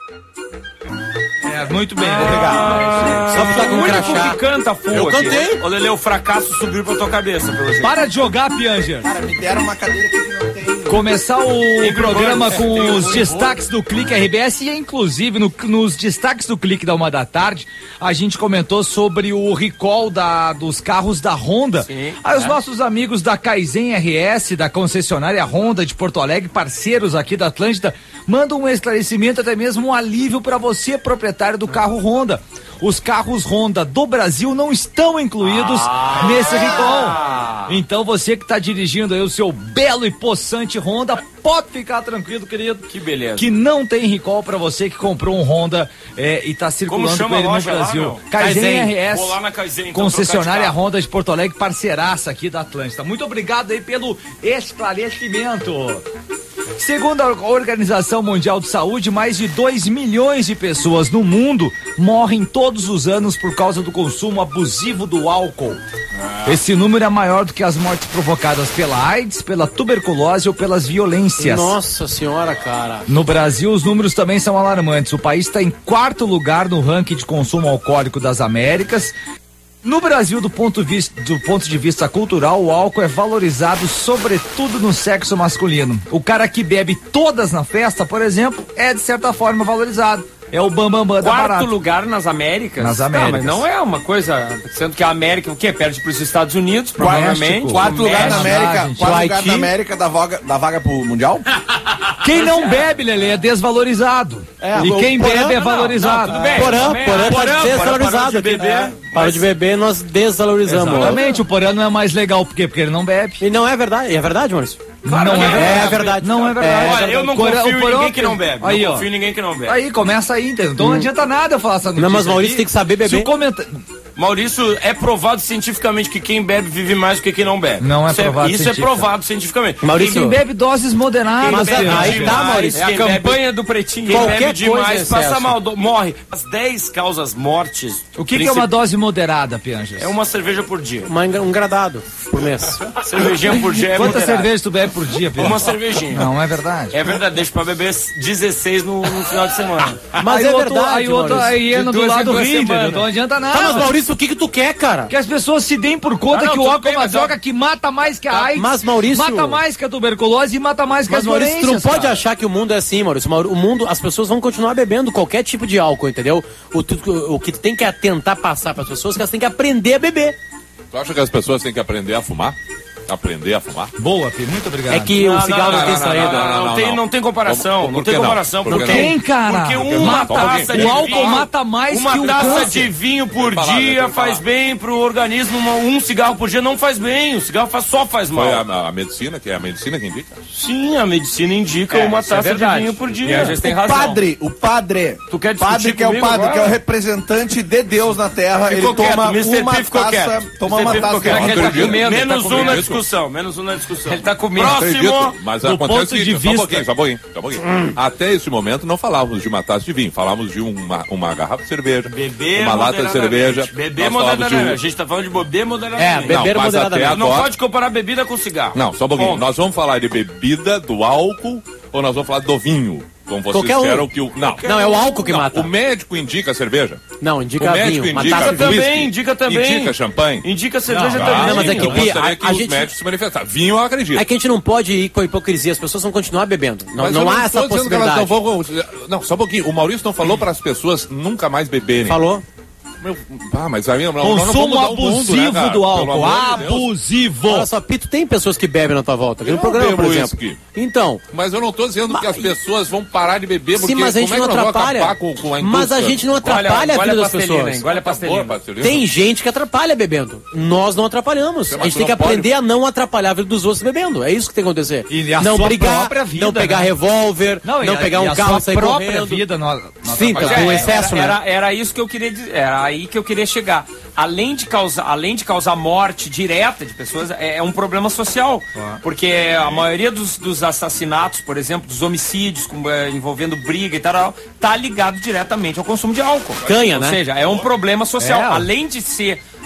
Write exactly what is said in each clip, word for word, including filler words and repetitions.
É, muito bem, ah, obrigado. Só pra o único que canta full. Eu aqui. cantei. Ô, Lelê, o fracasso subiu pra tua cabeça, pelo jeito. Para de jogar, Pianger. Cara, me deram uma cadeira aqui que não tem... Começar o programa com tem os um destaques do Clique R B S e, inclusive, no- nos destaques do Clique da uma da tarde, a gente comentou sobre o recall da, dos carros da Honda. Sim, Aí os é. nossos amigos da Kaizen R S, da concessionária Honda de Porto Alegre, parceiros aqui da Atlântida, mandam um esclarecimento, até mesmo um alívio para você, proprietário do carro Honda. Os carros Honda do Brasil não estão incluídos Ah. nesse recall. Então você que está dirigindo aí o seu belo e possante Honda, pode ficar tranquilo, querido. Que beleza. Que não tem recall para você que comprou um Honda é, e está Como circulando chama com a ele no loja lá, Brasil. meu? Kaizen Kaizen. R S, Vou lá na Kaizen, então, concessionária trocar de carro. Honda de Porto Alegre, parceiraça aqui da Atlântida. Muito obrigado aí pelo esclarecimento. Segundo a Organização Mundial de Saúde, mais de dois milhões de pessoas no mundo morrem todos os anos por causa do consumo abusivo do álcool. Esse número é maior do que as mortes provocadas pela AIDS, pela tuberculose ou pelas violências. Nossa senhora, cara. No Brasil, os números também são alarmantes. O país está em quarto lugar no ranking de consumo alcoólico das Américas. No Brasil, do ponto, vista, do ponto de vista cultural, o álcool é valorizado sobretudo no sexo masculino. O cara que bebe todas na festa, por exemplo, é de certa forma valorizado. É o bambambam bam, bam da Quarto barata. lugar nas Américas? Nas Tá, Américas. mas não é uma coisa... Sendo que a América, o quê? Perde pros Estados Unidos, provavelmente. México. Quarto lugar na México, América, gente. quarto O lugar Haiti. na América da vaga, da vaga pro Mundial? Quem não bebe, Lelê, é desvalorizado. É, e o quem Porã- bebe é não, valorizado. tudo bem. Porã, também, Porã ah, tá Porã, desvalorizado parou de aqui. beber, É. Parou de beber, nós desvalorizamos. Exatamente, o Porã não é mais legal, por quê? Porque ele não bebe. E não é verdade, é verdade, Maurício? Claro não que é é. verdade. É verdade. Não é verdade. Olha, eu não Porã- confio o em Porã- ninguém que não bebe. Aí, não ó. confio em ninguém que não bebe. Aí, começa aí, entendeu? Então não adianta nada eu falar essa notícia. Não, mas Maurício aqui. tem que saber beber. Se o comenta... Maurício, é provado cientificamente que quem bebe vive mais do que quem não bebe. Não é isso provado Isso é cientificamente. provado cientificamente. Maurício, Quem bebe doses moderadas. Mas é- Pedro. aí Quem tá, bebe Maurício. demais, É a quem campanha bebe do pretinho. Quem Qualquer bebe demais coisa é passa excesso. mal, do- morre. As dez causas mortes. O que, que é uma dose moderada, Pianjas? É uma cerveja por dia. uma engra- um gradado por mês. Cervejinha por dia é Quantas moderado. cervejas tu bebe por dia, Pedro? Uma cervejinha. Não, é verdade. É verdade, deixa pra beber dezesseis no, no final de semana. Mas aí é outro, verdade, aí outro, Maurício. a hiena De do duas em lado duas ri, entendeu? semanas. Não adianta nada. Tá, mas Maurício, o que que tu quer, cara? Que as pessoas se deem por conta Ah, não, que o tudo álcool bem, é uma mas droga é- que mata mais que a Tá, AIDS, mas, Maurício- mata mais que a tuberculose e mata mais que Mas as Maurício, tu não doenças, pode cara. achar que o mundo é assim, Maurício. Mauro- O mundo, as pessoas vão continuar bebendo qualquer tipo de álcool, entendeu? O, tu- o que tu tem que tentar passar para as pessoas é que elas têm que aprender a beber. Tu acha que as pessoas têm que aprender a fumar? Aprender a fumar? Boa, Pedro, muito obrigado. É que o cigarro não, tem saída. Não, não, não, tem, não. não tem comparação. Por- Não por tem que não? comparação. Por Porque, que não? Tem, cara. porque Porque uma mata. taça de O álcool vinho, mata mais uma que o taça câncer. de vinho por Deixa eu falar, dia deixa eu faz falar. bem pro organismo. uma- Um cigarro por dia não faz bem. O cigarro faz, só faz mal. Foi a, a medicina, que é a medicina que indica? Sim, a medicina indica É, uma isso é taça de verdade. vinho por dia. E a gente tem O razão. padre, o padre. Tu quer discutir padre que é o comigo padre, agora? que é o representante de Deus na terra. Ficou ele quieto, toma mister uma P ficou taça, quieto. toma mister uma P ficou taça. quieto. Não Ele tá acredito. com medo, Menos tá com um na medo. discussão, Menos um na discussão. Ele tá com medo. Próximo. Acredito, mas do acontece ponto o seguinte, de só um vista- pouquinho, só um pouquinho, só um pouquinho. Até esse momento não falávamos de uma taça de vinho, falávamos de uma, uma garrafa de cerveja, Beber uma lata de moderadamente. cerveja. Beber nós falávamos de moderadamente. um- A gente tá falando de beber moderadamente. É, beber Não, mas moderadamente. até Não agora- pode comparar bebida com cigarro. Não, só um pouquinho. Ponto. Nós vamos falar de bebida, do álcool, ou nós vamos falar do vinho? Como vocês Qualquer um. disseram que o... Não, Não, é o álcool que Não, mata. O médico indica a cerveja. Não, indica o médico vinho. Uma indica taça Indica de whisky, também, indica também. Indica champanhe. Indica cerveja Não, também. não, mas é que, eu Pi, gostaria a- que a os gente- médicos se manifestassem. Vinho eu acredito. É que a gente não pode ir com a hipocrisia, as pessoas vão continuar bebendo. Não, Mas não eu há essa estou dizendo que elas possibilidade. não vão... Não, só um pouquinho. O Maurício não falou para as pessoas nunca mais beberem. Falou? Meu, ah, mas aí não, nós não vamos Consumo mudar o mundo, abusivo né, cara? do Pelo álcool. amor de Deus. Abusivo. Olha só, Pito, tem pessoas que bebem na tua volta. Aqui no Eu programa, por bebo exemplo. uísque. Então, Mas eu não estou dizendo que as pessoas vão parar de beber, porque sim, mas a gente como é não que nós vamos atrapalha. acabar com, com a Mas a indústria? gente não atrapalha a vida das pessoas. Engole a pastelina. Boa, pastelina. Tem gente que atrapalha bebendo. Nós não atrapalhamos. Mas A gente tu tem que não pode- aprender a não atrapalhar a vida dos outros bebendo. É isso que tem que acontecer. E a não sua brigar, própria vida, não pegar né? revólver, não, e a- pegar e um a carro sua e sair própria correndo. vida nós, Sim, nós tá com É, excesso, era, né? era, era isso que eu queria dizer. Era aí que eu queria chegar. Além de causar, além de causar morte direta de pessoas, é, é um problema social. Porque a maioria dos, dos assassinatos, por exemplo, dos homicídios com, é, envolvendo briga e tal, tá ligado diretamente ao consumo de álcool. Canha, Ou né? seja, é um problema social. É. Além de ser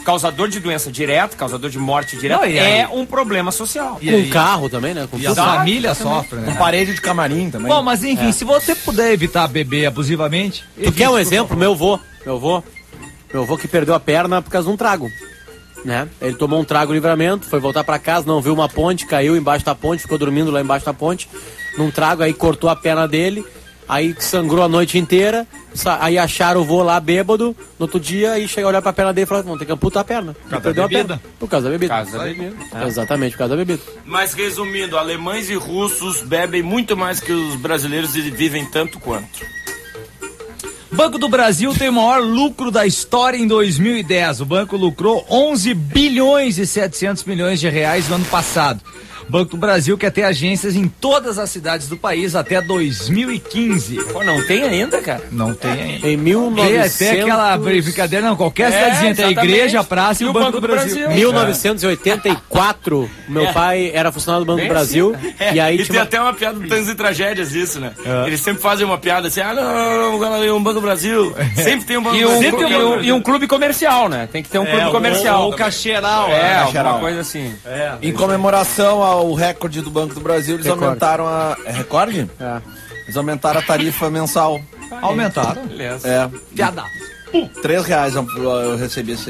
causador de doença direta, causador de morte direta, Não, e aí? é um problema social. E Com aí? carro também, né? Com E a tudo. família sofre, Com né? parede de camarim também. Bom, mas enfim, se você puder evitar beber abusivamente... Tu quer um exemplo? Meu avô. Meu avô. Meu avô que perdeu a perna por causa de um trago. Né? Ele tomou um trago Livramento, foi voltar pra casa, não viu uma ponte, caiu embaixo da ponte, ficou dormindo lá embaixo da ponte. Num trago, aí cortou a perna dele, aí sangrou a noite inteira. sa- Aí acharam o vô lá bêbado. No outro dia, aí chega a olhar pra perna dele e fala: vamos ter que amputar a perna. causa Perdeu da a perna. bebida. Por causa da bebida. Por causa da bebida. É. Exatamente, por causa da bebida. Mas resumindo, alemães e russos bebem muito mais que os brasileiros e vivem tanto quanto. Banco do Brasil tem o maior lucro da história em dois mil e dez. O banco lucrou onze bilhões e setecentos milhões de reais no ano passado. O Banco do Brasil quer ter agências em todas as cidades do país até dois mil e quinze. Pô, não tem ainda, cara? Não tem ainda. Em mil Tem novecentos... até aquela brincadeira, não, qualquer É, cidadezinha tem a exatamente. igreja, a praça e o Banco do Brasil. mil novecentos e oitenta e quatro, meu É. pai era funcionário do Banco Bem do Brasil. assim, E aí E tem tinha uma... até uma piada do Tantos e Tragédias, isso, né? Eles sempre fazem uma piada assim, ah, não, não, um Banco do Brasil. Sempre tem um Banco E do um, Brasil. e, um, e um clube comercial, né? Tem que ter um clube comercial. Ou caixeiral. É, né? alguma coisa assim. Em comemoração ao recorde do Banco do Brasil, eles Recorde. aumentaram a... É recorde? É. Eles aumentaram a tarifa mensal. Aumentaram. Beleza. É. Piada. Três reais eu, eu recebi esse...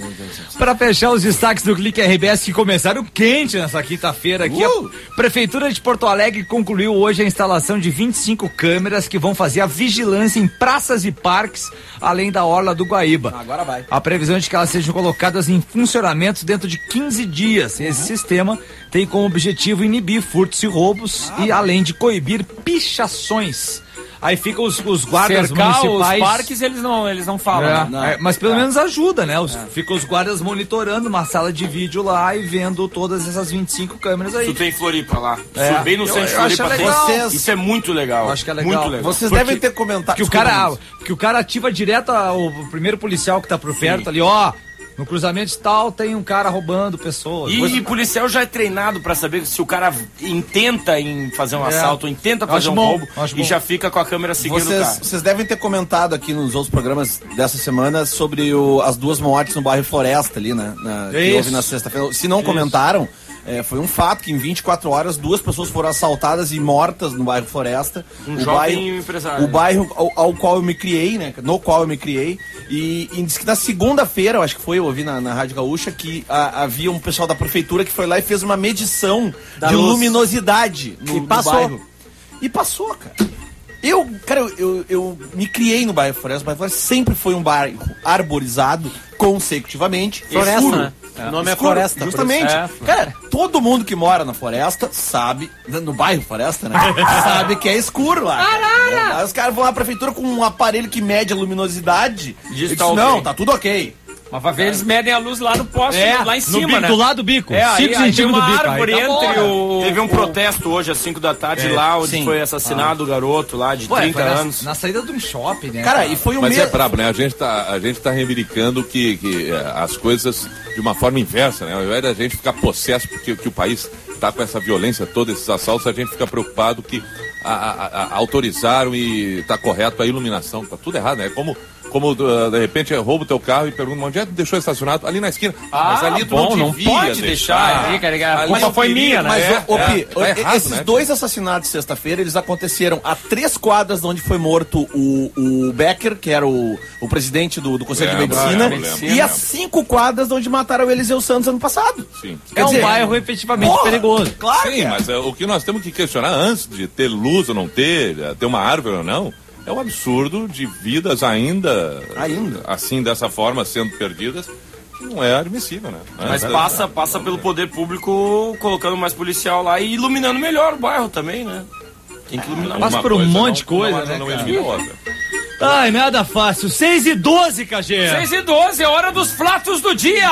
Para fechar os destaques do Clique R B S que começaram quente nessa quinta-feira aqui, Uh! a Prefeitura de Porto Alegre concluiu hoje a instalação de vinte e cinco câmeras que vão fazer a vigilância em praças e parques, além da orla do Guaíba. Agora vai. A previsão é de que elas sejam colocadas em funcionamento dentro de quinze dias. Esse sistema tem como objetivo inibir furtos e roubos e além de coibir pichações. Aí ficam os, os guardas Cercar municipais. os parques, eles não, eles não falam. É, né? é, mas pelo menos ajuda, né? Os, Ficam os guardas monitorando uma sala de vídeo lá e vendo todas essas vinte e cinco câmeras aí. Isso tem em Floripa lá. É. Isso bem no Eu- centro de eu acho Floripa. tem. legal. Vocês- Isso é muito legal. Eu acho que é legal. Muito legal. Vocês Porque- devem ter comentado... Que o cara, que o cara ativa direto a- o primeiro policial que tá por perto ali, ó. No cruzamento de tal tem um cara roubando pessoas. E Coisa- policial já é treinado pra saber se o cara intenta em fazer um É. assalto, intenta Eu fazer acho um bom, roubo eu acho e bom. já fica com a câmera seguindo o Vocês, cara. vocês devem ter comentado aqui nos outros programas dessa semana sobre o- as duas mortes no bairro Floresta ali, né? Na, que Isso. houve na sexta-feira. Se não comentaram, é, foi um fato que em vinte e quatro horas duas pessoas foram assaltadas e mortas no bairro Floresta. Um o jovem bairro, empresário. O bairro ao, ao qual eu me criei, né? No qual eu me criei. E, e diz que na segunda-feira, eu acho que foi, eu ouvi na, na Rádio Gaúcha, que a- havia um pessoal da prefeitura que foi lá e fez uma medição Da de luz. luminosidade no, E no passou. bairro. E passou, cara. Eu, cara, eu, eu, eu me criei no bairro Floresta. O bairro Floresta sempre foi um bairro arborizado, consecutivamente. Floresta, escuro. né? O nome é Escuro, Floresta, por Justamente. isso. É. Cara, todo mundo que mora na floresta sabe, no bairro Floresta, né? sabe que é escuro lá. cara. Aí os caras vão lá na prefeitura com um aparelho que mede a luminosidade. Diz E diz, tá ok. não, tá tudo ok. Mas vai ver, eles medem a luz lá no poste, É, lá em no cima, bico, né? do lado do bico. É, aí, cinco aí tem centímetros uma do bico. aí árvore tá bom, entre né? o... Teve um o- protesto hoje às cinco da tarde É, lá, onde sim. foi assassinado o garoto lá de Ué, trinta foi na, anos. na saída de um shopping, né? Cara, e foi o Mas mesmo. é brabo, né? A gente tá, a gente tá reivindicando que, que eh, as coisas de uma forma inversa, né? Ao invés da gente ficar possesso porque que o país tá com essa violência toda, esses assaltos, a gente fica preocupado que a, a- a- autorizaram e tá correto a iluminação. Tá tudo errado, né? Como, como uh, de repente rouba o teu carro e pergunta onde é que tu deixou estacionado? Ali na esquina. Ah, mas ali tu bom, não não devia pode deixar ali, cara, a culpa eu foi queria, minha, né? Mas, É, ô, ô, é, Pi, tá errado, esses né? dois assassinatos de sexta-feira, eles aconteceram a três quadras de onde foi morto o, o Becker, que era o, o presidente do, do Conselho de Lembro, Medicina, lembro, lembro, e lembro. as cinco quadras de onde mataram o Eliseu Santos ano passado. Sim. É Quer um dizer, bairro efetivamente porra, perigoso. Claro que Sim, é. mas é, o que nós temos que questionar antes de ter luz ou não ter, eh, ter uma árvore ou não, é o absurdo de vidas ainda, Ainda. assim, dessa forma, sendo perdidas, que não é admissível, né? Mas É, passa, passa pelo poder público colocando mais policial lá e iluminando melhor o bairro também, né? Tem que iluminar. Passa uma por um coisa monte não- de coisa, não- né, não cara? elimina a outra. Ai, nada fácil. seis e doze, K G. seis e doze, é hora dos fatos do dia!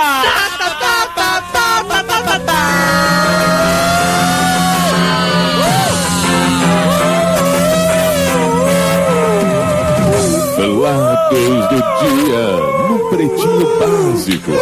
Relatos do dia no Pretinho Básico.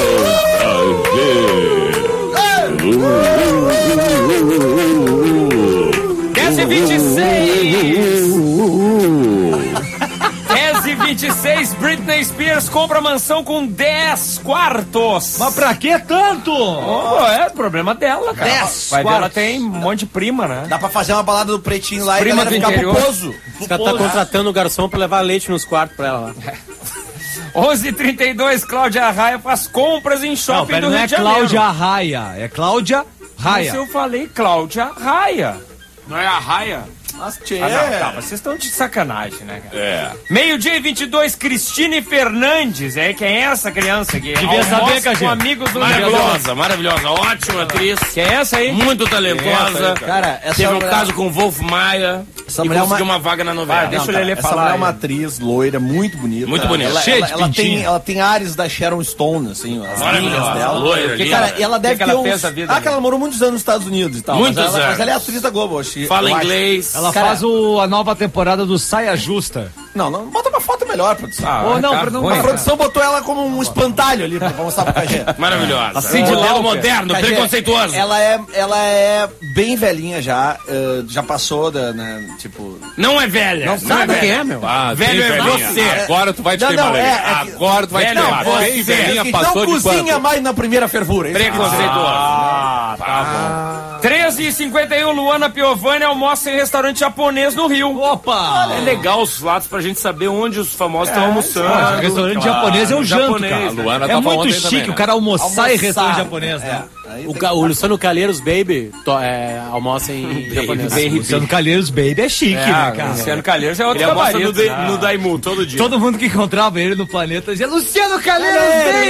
dez e vinte e seis! dez e vinte e seis, Brit Britney Spears compra mansão com dez quartos. Mas pra que tanto? Oh, é problema dela, cara. dez Vai ver, ela quartos. tem um monte de prima, né? Dá pra fazer uma balada do Pretinho lá Prima e a do galera ficar interior. puposo. Os caras tá contratando o garçom pra levar leite nos quartos pra ela lá. onze e trinta e dois, Cláudia Raia faz compras em Não, shopping pera, do não Rio é de Janeiro. Cláudia Raia, é Cláudia Raia. Mas eu falei Cláudia Raia. Não é a raia? Mas, tchê. Ah, não, tá, vocês estão de sacanagem, né, cara? É. Meio-dia e vinte e dois, Cristine Fernandes. É, quem é essa criança aqui? Devia Almoça saber, com Cajê. amigos do Maravilhosa, maravilhosa. Ótima atriz. Quem é essa aí? Muito talentosa. Cara, essa Teve um mulher- caso com o Wolf Maia Essa e mulher é uma- conseguiu uma vaga na novela. Ah, deixa Não, o Lelê essa falar mulher é aí. uma atriz loira, muito bonita. Muito bonita. Ela, Cheia ela, de ela pintinho. tem, ela tem áreas da Sharon Stone, assim, as Maravilhosa, linhas dela. loira, Porque, linda. cara, ela deve que ter ela uns... fez a vida, ah, né? que ela morou muitos anos nos Estados Unidos e tal. Muitos mas ela, anos. Mas ela é atriz da Globo, eu acho. Fala eu acho. inglês. Ela Cara- faz o, a nova temporada do Saia Justa. Não, não, bota uma foto melhor, produção. Ah, Ou não, tá pra não- ruim, A produção botou ela como um espantalho ali pra pra mostrar pro Cajé. Maravilhosa. Cindy Modelo Lauper. moderno, Cajé, preconceituoso. Ela é, ela é bem velhinha já, eh, já passou da, né, tipo... Não é velha. Não, Sabe é quem velha. é, meu? Ah, Velho bem é velhinha. você. Agora tu vai te Não, queimar, não, Lelê. é- é que- Agora tu vai te Velho é queimar. você. Bem velhinha Não passou de cozinha quanto? mais na primeira fervura. isso que eu quis dizer. Preconceituoso. Ah, tá bom. treze e cinquenta e um, Luana Piovani almoça em restaurante japonês no Rio. Opa! É legal os lados pra gente saber onde os famosos estão almoçando. Ah, restaurante japonês é o janto, japonês, cara. A Luana É tava muito ontem chique também, né? o cara almoçar, em Almoçar. restaurante japonês, né? É. Aí O, tem- Ca- o Luciano Calheiros Baby to, é, almoça em japonês. Baby. Luciano Calheiros Baby é chique, É, né, cara? Luciano Calheiros é outro Ele almoça gabarito, no, de, né? no Daimu todo dia. Todo mundo que encontrava ele no planeta dizia Luciano Calheiros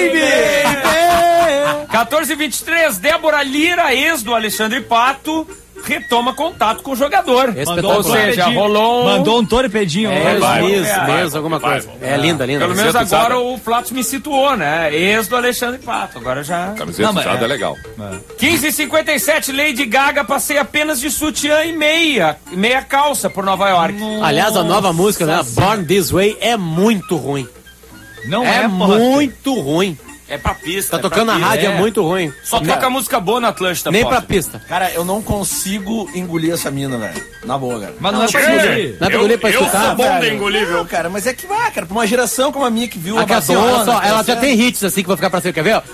Baby! quatorze e vinte e três, Débora Lira, ex do Alexandre Pato, retoma contato com o jogador. Espetacular. Ou seja, torpedinho. rolou um... Mandou um torpedinho. É, hoje. vai. Mês, vai, mês, alguma vai, coisa. vai. É linda, linda. Pelo menos Camiseta agora usada. o Flatos me situou, né? Ex do Alexandre Pato. Agora já... Camiseta Não, mas usada é- é legal. quinze e cinquenta e sete, Lady Gaga passeia apenas de sutiã e meia. Meia calça por Nova York. Aliás, a nova música, né? Born This Way é muito ruim. Não É, é, porra. muito ruim. É pra pista. Tá é pra tocando na pista. rádio, é, é. muito ruim. Só toca música boa na Atlântida, Nem Potter. pra pista. Cara, eu não consigo engolir essa mina, velho. Na boa, cara. Mas não, é pra Não, engolir. Não é pra engolir pra eu escutar? sou bom velho. de engolir, viu? Não, cara, mas é que vai, cara, pra uma geração como a minha que viu Aqui, a assim, olha Madonna... só, ela já crescendo. tem hits assim que vão ficar pra sempre, quer ver? Ó?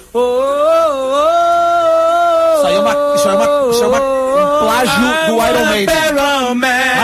Isso aí é uma, isso aí é uma, isso é uma, um plágio do Iron Maiden.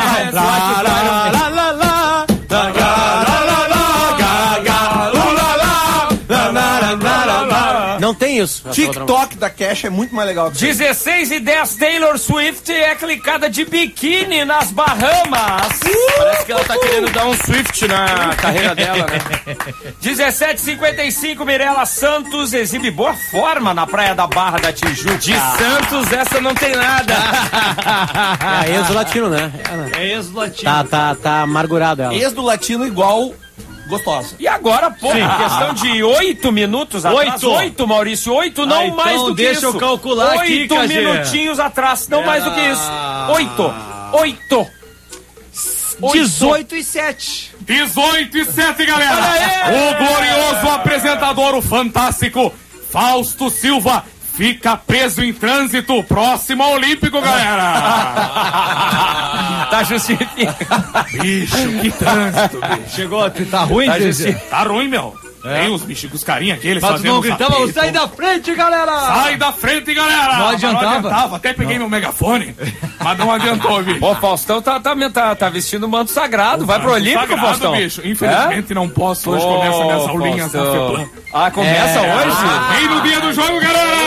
Não tem isso. essa outra música. TikTok da Cash é muito mais legal que isso. dezesseis e dez, Taylor Swift é clicada de biquíni nas Bahamas. Parece que ela tá querendo dar um Swift na carreira dela, né? dezessete e cinquenta e cinco, Mirella Santos exibe boa forma na Praia da Barra da Tijuca. De Santos, essa não tem nada. É ex do latino, né? É ex-latino. Tá, tá, tá amargurado ela. Ex do latino igual gostosa. E agora, pô, questão de oito minutos atrás. Oito. Oito, Maurício. Oito, não Ah, então mais do que deixa isso. eu calcular aqui, Oito Cajé. minutinhos atrás, não mais do que isso. Oito. Oito. dezoito e sete. dezoito e sete, galera! O glorioso apresentador, o fantástico Fausto Silva, fica preso em trânsito próximo ao Olímpico, galera! Tá justificado. Bicho, que trânsito, bicho. Chegou, tá ruim, Tá Zezé? justi- Tá ruim, meu. Tem uns bichinhos carinha aqueles Mas tu fazendo não uns gritava, apitos. sai da frente, galera! Sai da frente, galera! Não Mas adiantava. Até peguei meu megafone, mas não adiantou, bicho. Ô, Faustão tá, tá, tá, tá vestindo o manto sagrado. Vai pro Olímpico, Sagrado, Faustão. bicho. Infelizmente não posso. Hoje começa minhas Ô, aulinhas na Faustão. FEPLAN. Ah, começa hoje? Vem no dia do jogo,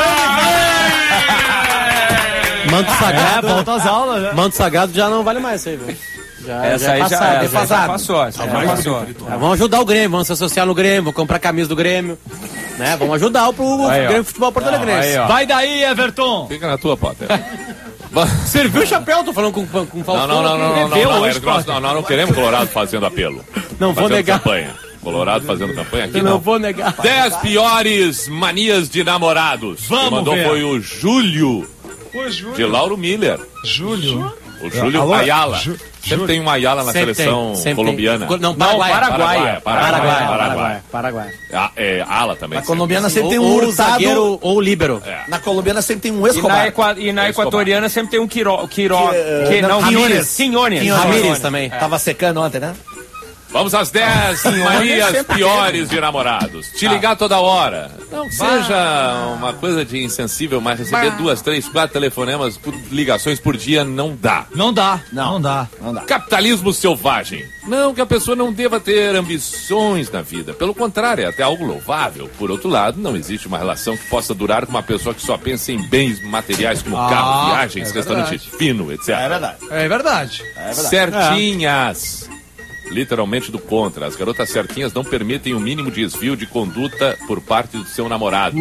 galera! Manto É, sagrado. volta às aulas, né? Manto sagrado já não vale mais isso aí, velho. Já, Essa já é aí já, passado, é, já, defasado. já passou. essa já passou. É, vamos ajudar o Grêmio, vamos se associar no Grêmio, vamos comprar camisa do Grêmio. Né? Vamos ajudar o, pro Aí, ó. Grêmio Futebol Porto Alegrense. Aí, ó. Vai daí, Everton! Fica na tua, Potter. Serviu o chapéu, tô falando com, com o Não, Faustão. não, não, não, não, não, Bebeu não, hoje, é, nós, não, nós não queremos Colorado fazendo apelo. Não vou Fazendo negar. campanha. Colorado fazendo campanha aqui Eu não não. vou negar. Dez piores manias de namorados. Vamos Quem mandou ver. foi o Júlio, Ô, Júlio. de Lauro Miller. Júlio. O Júlio Alô? Ayala. Ju- Sempre tem um Ayala na Sempre seleção tem, sempre colombiana. tem. Não, Não, Paraguai. Paraguaia. Paraguai, Paraguai, Paraguai. Paraguai. Paraguai. Ah, é, Ala também. Na colombiana sempre tem Ou, um ou Hurtado. zagueiro ou líbero. É. Na colombiana sempre tem um E Escobar. na, equa, e na Escobar. equatoriana sempre tem um Quiro, Quiro, Que, que, eh, não, não, Quinones. Quinones. Quinones. Quinones. Ramírez também. Tava secando ontem, né? Vamos às dez manias piores de namorados. Te ligar toda hora. Não que seja uma coisa de insensível, mas receber duas, três, quatro telefonemas, por ligações por dia não dá. Não dá, não, não dá. Não dá. Capitalismo selvagem. Não que a pessoa não deva ter ambições na vida. Pelo contrário, é até algo louvável. Por outro lado, não existe uma relação que possa durar com uma pessoa que só pensa em bens materiais como Ah, carro, viagens, é restaurante verdade. fino, etcétera. É verdade. É verdade. É verdade. Certinhas. Literalmente do contra. As garotas certinhas não permitem o mínimo desvio de conduta por parte do seu namorado.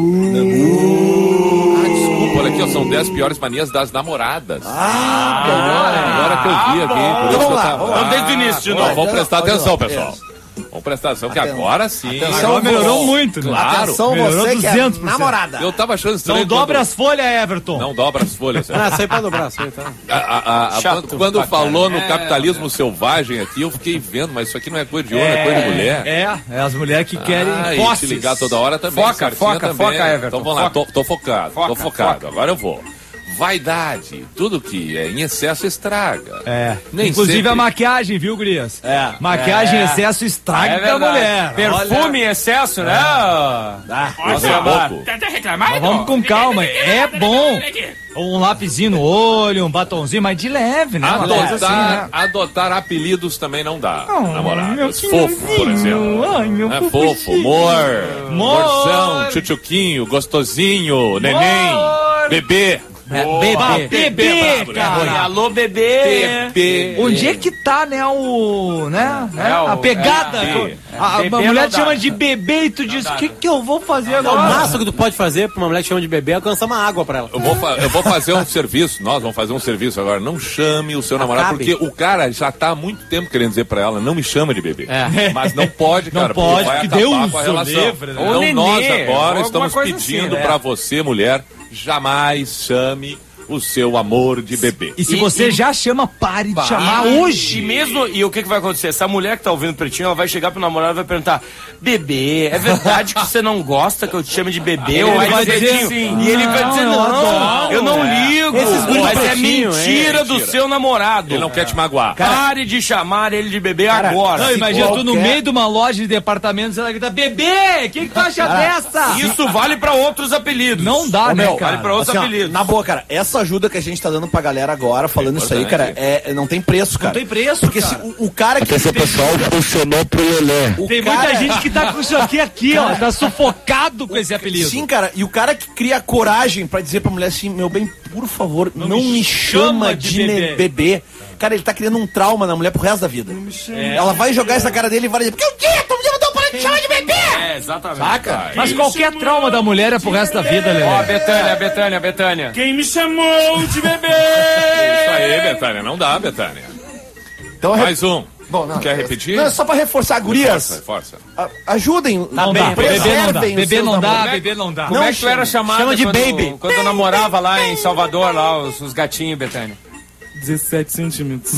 Ah, desculpa, olha aqui, ó, são dez piores manias das namoradas. Ah, Agora que eu vi aqui. por isso Vamos que eu lá, tava- vamos lá. Vamos desde o início de Ó, novo. vamos prestar Pode ir atenção, lá. pessoal. Isso. Vamos prestar atenção que Aten- agora sim. Atenção, Agora melhorou você- muito, né? Claro. Atenção, melhorou você que é duzentos por cento. namorada. Eu tava achando estranho. Não dobra quando- as folhas, Everton. Não dobra as folhas. Ah, sei pra dobrar, sei, tá. A- a- a- a- Chato quando quando pra falou caralho. no capitalismo selvagem aqui, eu fiquei vendo, mas isso aqui não é coisa de homem, é, coisa de mulher. É, é as mulheres que querem Ah, e posses. se ligar toda hora também. Foca, certinha foca, também. foca, Everton, Então vamos lá, tô, tô focado, tô Foca, focado. foca. Agora eu vou. Vaidade, tudo que é em excesso estraga. É. Nem Inclusive sempre- a maquiagem, viu, Gurias? É. Maquiagem em É. excesso estraga É a verdade. mulher. Perfume em excesso, né? Ah, Mas é Amar. pouco. Mas vamos com calma, é bom. Um lapisinho no olho, um batonzinho, mas de leve, né? Uma coisa Adotar, assim, né? adotar apelidos também não dá. Oh, namoradas. meu Fofo, por filhozinho. exemplo. Ai, meu é fofuchinho. fofo, amor, Amor. morzão, tchutchuquinho, gostosinho, neném, Amor. bebê. É, Bah, bebê. bebê, brabo, né? cara. Alô, bebê. Bebê. Onde é que tá, né, o... né? né? É, o- a pegada. é, a, a bebê mulher não te dá. chama de bebê e tu diz, o que que eu vou fazer O agora? máximo que tu pode fazer pra uma mulher que chama de bebê é alcançar uma água pra ela. Eu vou, fa- eu vou fazer um serviço, nós vamos fazer um serviço agora. Não chame o seu namorado, Acabe. porque o cara já tá há muito tempo querendo dizer pra ela, não me chama de bebê. É. Mas não pode, Não cara, pode, vai porque acabar Deus com a o relação. livre, né? Então Ou nenê, nós ou agora alguma estamos coisa pedindo assim, né? pra você, mulher, jamais chame o seu amor de bebê. E se E- você e- já chama, pare de chamar E hoje. mesmo, e o que, que vai acontecer? Essa mulher que tá ouvindo o Pretinho, ela vai chegar pro namorado e vai perguntar: bebê, é verdade que você não gosta que eu te chame de bebê? Ele Ou vai aí dizer Pretinho, sim. E ele vai Não, dizer: eu não, adoro. eu não ligo. Esses guri Mas é pretinho, mentira é, do mentira. seu namorado. Ele não quer te magoar. Pare de chamar ele de bebê agora. Não, Se imagina tu no qualquer- meio de uma loja de departamentos, ela grita, bebê, o que, que tu acha dessa? Isso vale pra outros apelidos. Não dá, Ô, né, meu, cara? vale pra outros Assim, ó, apelidos. na boa, cara, essa ajuda que a gente tá dando pra galera agora, falando isso aí, cara, é, não tem preço, cara. tem preço, Porque cara. se o, o cara que... Esse pessoal funcionou pro Lelê. o Tem cara- muita gente que tá com isso aqui, aqui, ó, tá sufocado com esse apelido. Sim, cara, e o cara que cria coragem pra dizer pra mulher assim, meu bem, por favor, não, me chama de, de ne- bebê. bebê. Cara, ele tá criando um trauma na mulher pro resto da vida. Ela vai jogar essa cara dele e vai dizer, porque o quê? Tu me mandou para de chamar de bebê! É, exatamente. Saca? Mas qualquer trauma da mulher é pro resto da vida, Lelê. Ó, Betânia, Betânia, Betânia. Quem me chamou de bebê? Isso aí, Betânia, não dá, Betânia. Então, re- Mais um. Bom, não, Quer é- repetir? Não, é só pra reforçar, gurias. Força, força. a- Ajudem. Não dá, bebê não dá. preservem os Bebê seus não dá, namorados. bebê não dá. Como Não é que tu era chama. chamada Chama de quando, baby. quando eu namorava lá em Salvador, lá, os, os gatinhos, Betânia? dezessete centímetros.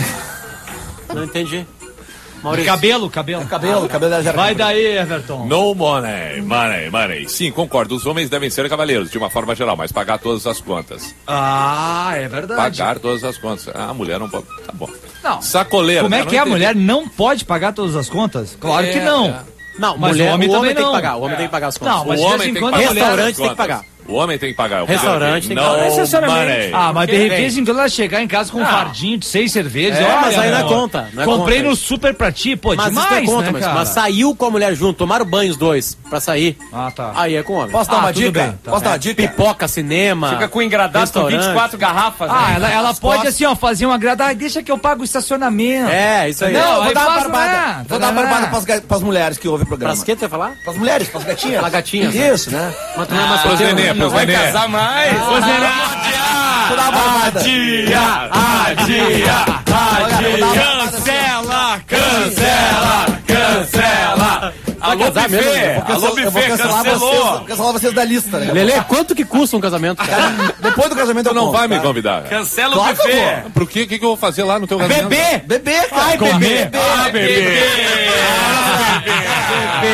Não entendi. Maurício. Cabelo, cabelo. Cabelo, cabelo da Jara. Vai daí, Everton. No money, money, money. Sim, concordo. Os homens devem ser cavaleiros, de uma forma geral, mas pagar todas as contas. Ah, é verdade. Pagar todas as contas. Ah, a mulher não pode. Tá bom. Não. Sacoleira. Como é eu não que é? A entendi. mulher não pode pagar todas as contas? Claro que É, não. é. Não, Mas mulher, o homem o também homem tem não. que pagar. O homem tem que pagar as contas. Não, mas O de homem vez em tem que quando a pagar mulher... Restaurante tem que as pagar. contas. O homem tem que pagar. eu Restaurante quero tem que aqui. pagar. No Necessariamente. money. Ah, mas de Bem. repente em quando ela chegar em casa com um fardinho de seis cervejas, É, olha, mas aí não é amor, conta, não é comprei conta no isso. super pra ti, pô, Mas demais, isso é conta, né, mas, cara? mas saiu com a mulher junto, tomaram banho os dois pra sair. Ah, tá. Aí é com o homem. Posso dar Ah, uma tudo dica? bem, tá. Posso dar uma dica? Pipoca, cinema. Fica com engradado com restaurante. vinte e quatro garrafas. Ah, né? ela, ela As pode costas. assim, ó, fazer uma grada, ai, deixa que eu pago o estacionamento. É, isso aí. Não, Não, vou aí dar uma faz, barbada. né? Vou dar uma Tá, barbada né? pras, ga- pras mulheres que ouvem o programa. Pras que tu vai falar? Pras mulheres, pras gatinhas. Pras gatinhas. Isso, né? Mas tu não é mais Pros solteiro, nenê, né? pros Vai nenê. casar mais? Vou dar uma barbada. Adia, adia, adia. Cancela, Cancela, cancela. Alô, casar mesmo, buffet. né? Eu vou Alô, cancel- eu vou buffet, cancelar vocês, cancelou. vou cancelar vocês da lista, né? Lelê, quanto que custa um casamento, cara? Depois do casamento Tu eu não conto, vai me tá? convidar. Cancela o Claro que eu buffet. Por quê? O que, que eu vou fazer lá no teu casamento? Bebê! Bebê, cara. Ai, bebê! Ah, bebê.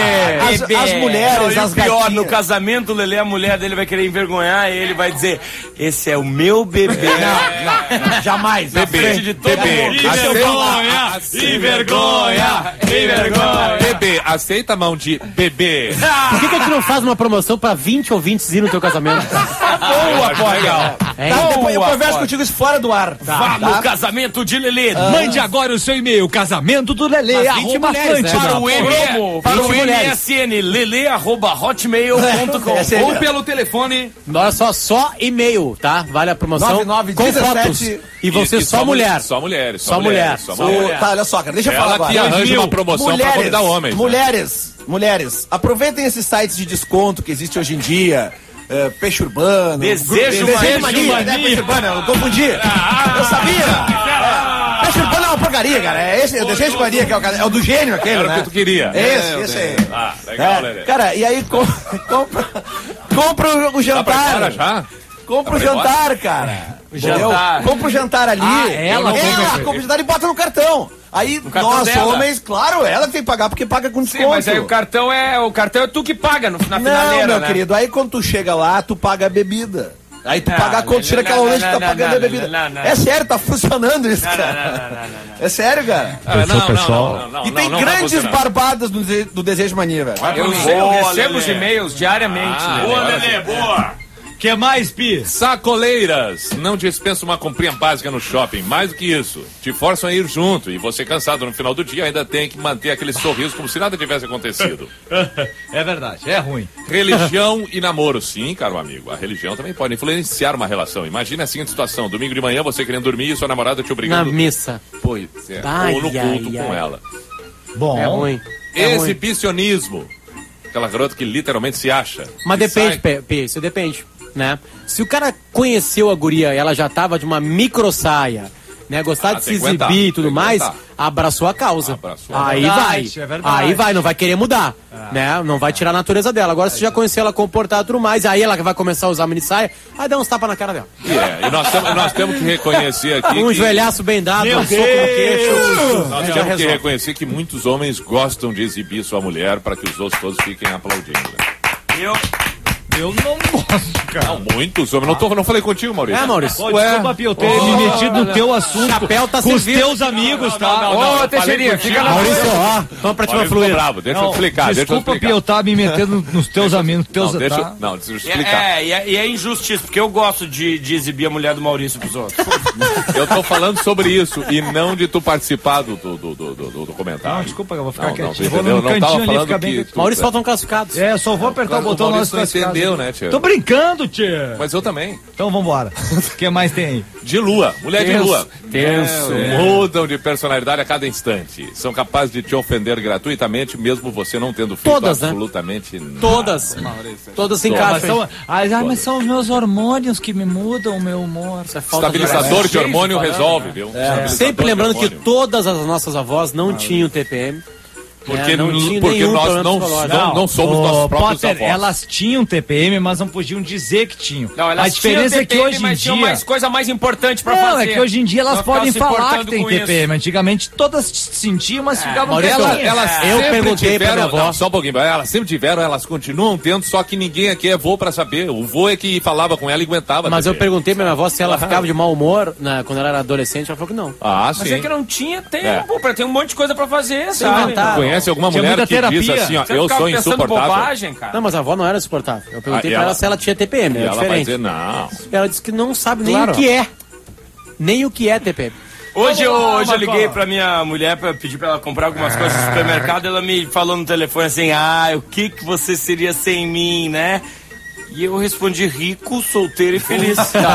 as, bebê. as mulheres, Não, e as o pior, gatinhas. no casamento do Lelê, a mulher dele vai querer envergonhar ele, vai dizer, esse é o meu bebê. Não, não, não, jamais. Na frente de todo bebê. mundo. Aceita- vergonha, aceita- e vergonha, e vergonha. Bebê, aceita a mão de bebê. Por que, que a gente não faz uma promoção pra vinte ouvintes ir no teu casamento? Boa, pô, legal. É, Tá, depois eu Boa, converso Ford. contigo isso fora do ar. Vá no casamento de Lelê. Mande agora o seu e-mail, casamento do Lelê, Mas vinte arroba mulheres, né? Atlântida. Para o, M, para o vinte mulheres. M S N, lelê arroba hotmail ponto com. Essa é Ou pelo telefone. Olha só, só e-mail, tá? Vale a promoção nove nove com dezessete. fotos. E vão ser E- e só mulher. Só mulheres. Só mulher. Só Só mulher. Tá, olha só, cara, deixa eu falar Ela agora. que arranja Dois mil. uma promoção pra convidar homens. né? Mulheres, mulheres, aproveitem esses sites de desconto que existe hoje em dia. É, Peixe Urbano. Desejo Gru- Mania. Mania. Né, Peixe Urbano, eu confundi. Eu sabia. É, Peixe Urbano é uma porcaria, cara. É esse, o Desejo Mania, que é o, cara- é o do gênio aquele, Era o né? que tu queria. Esse, Meu esse Deus. aí. Ah, legal, É, Lelê. cara, e aí com- compra, compra o Dá pra ir jantar. embora já? Compra o Dá pra ir jantar, cara. Entendeu? jantar. Compra o jantar ali. Ah, ela compra- ela compra o jantar e bota no cartão. Aí cartão nós, dela. homens, claro, ela que tem que pagar porque paga com desconto. Sim, mas aí o cartão é o cartão é tu que paga no, na Não, finaleira, meu né? querido, aí quando tu chega lá, tu paga a bebida. Aí tu Não, paga a conta, não, tira não, aquela não, lanche que não, tá não, pagando não, a bebida. não, não, É sério, tá funcionando isso, Não, não, cara. não, não, não, não. É sério, cara. Ah, não, não, pessoal. não, não, E não, tem não vai grandes funcionar. barbadas do, Dese- do Desejo Mania, velho. Eu, Boa, sei, eu recebo Lelê. os e-mails diariamente. Ah, né? Boa, Lelê, boa. Que mais, Pi? Sacoleiras, não dispensa uma comprinha básica no shopping. Mais do que isso, te forçam a ir junto e você cansado no final do dia ainda tem que manter aquele sorriso como se nada tivesse acontecido. É verdade, é ruim. Religião e namoro, sim, caro amigo. A religião também pode influenciar uma relação. Imagina a seguinte situação: domingo de manhã você querendo dormir e sua namorada te Na obrigando. missa. Pois é, Ai, ou no culto ai, com ai. ela. Bom, É ruim. É ruim. Exibicionismo. Aquela garota que literalmente se acha. Mas Que depende, sai- P, P, isso depende, né? Se o cara conheceu a guria e ela já tava de uma micro saia, né? Gostar Ah, de se tem que aguentar, exibir e tudo tem que mais, aguentar. abraçou a causa. Abraçou. Aí É vai. verdade, é verdade. Aí vai, não vai querer mudar, né? Não vai tirar a natureza dela. Agora, se já conheceu ela comportada e tudo mais, aí ela vai começar a usar mini saia, aí dá uns tapas na cara dela. É, e nós temos, nós temos que reconhecer aqui. Um que- joelhaço bem dado, Meu um soco no queixo. Nós Aí já temos que resolve. reconhecer que muitos homens gostam de exibir sua mulher para que os outros todos fiquem aplaudindo. Né? Eu, eu não gosto, cara. Não, muitos homens. Não, tô, não falei contigo, Maurício. É, Maurício. Pô, desculpa, Pi, eu ter me metido no teu assunto. Chapéu tá com os servido. teus amigos, tá? Não, não, Ô, não, Teixeirinha, falei fica na Maurício, ó, toma pra te Maurício ficou fluir. bravo, deixa eu Não, explicar. Deixa eu desculpa, Pi, explicar. eu tava me metendo nos teus amigos, nos teus Não, deixa, tá? não, deixa eu explicar. é, e é, e é injustiça, porque eu gosto de, de exibir a mulher do Maurício pros outros. Eu tô falando sobre isso e não de tu participar do, do, do, do, do- do comentário. Não, desculpa, eu vou ficar Não, não, quietinho. Eu vou entendeu? no Não tava cantinho ali, falando ficar bem que quietinho. tu- Maurício, faltam classificados. É, só vou apertar o botão o nós Maurício não classificados. entendeu, né, tia? Tô brincando, tia. Mas eu também. Então vambora. O que mais tem aí? De lua, mulher de Tenso, lua. tenso. É, Mudam de personalidade a cada instante. São capazes de te ofender gratuitamente, mesmo você não tendo feito Todas, né? absolutamente nada. Todas. Todas se Mas encaixam. são, ah, mas são os meus hormônios que me mudam o meu humor. Isso é falta de Estabilizador de Cheio de hormônio falando, resolve, viu? Estabilizador Sempre de lembrando que hormônio. todas as nossas avós não tinham T P M. Porque, É, não n- tinha porque nenhum nós problema não, psicológico. não, não somos Ô, nossos próprios Potter, avós. elas tinham T P M, mas não podiam dizer que tinham. Não, elas a diferença tinham é que T P M, hoje em mas tinham dia... mais coisa mais importante pra Não, fazer. é que hoje em dia elas Não ficar podem se falar que importando tem com T P M. isso. Antigamente todas sentiam, mas ficavam Maurício, quietinhas. Elas, elas Eu sempre perguntei pra tiveram, minha avó. não, só um pouquinho, elas sempre tiveram, elas continuam tendo, só que ninguém aqui é vô pra saber. O vô é que falava com ela e aguentava. Mas eu beber. perguntei pra minha avó se ela ficava de mau humor né, quando ela era adolescente. Ela falou que não. Ah, Mas sim. é que não tinha tempo, É. pra ter um monte de coisa pra fazer, sabe? inventar. Conhece alguma Tinha mulher muita que diz terapia. assim, ó, Você eu ficava sou pensando insuportável. bobagem, cara. Não, mas a avó não era insuportável. Eu perguntei Ah, e pra ela ela- se ela tinha T P M. E É ela vai diferente. dizer, não. Ela disse que não sabe nem Claro. o que é. Nem o que é T P M. Hoje, eu, Vamos lá, hoje eu Marcola. liguei pra minha mulher pra pedir pra ela comprar algumas coisas no supermercado. Ela me falou no telefone assim: ah, o que que você seria sem mim, né? E eu respondi: rico, solteiro e feliz.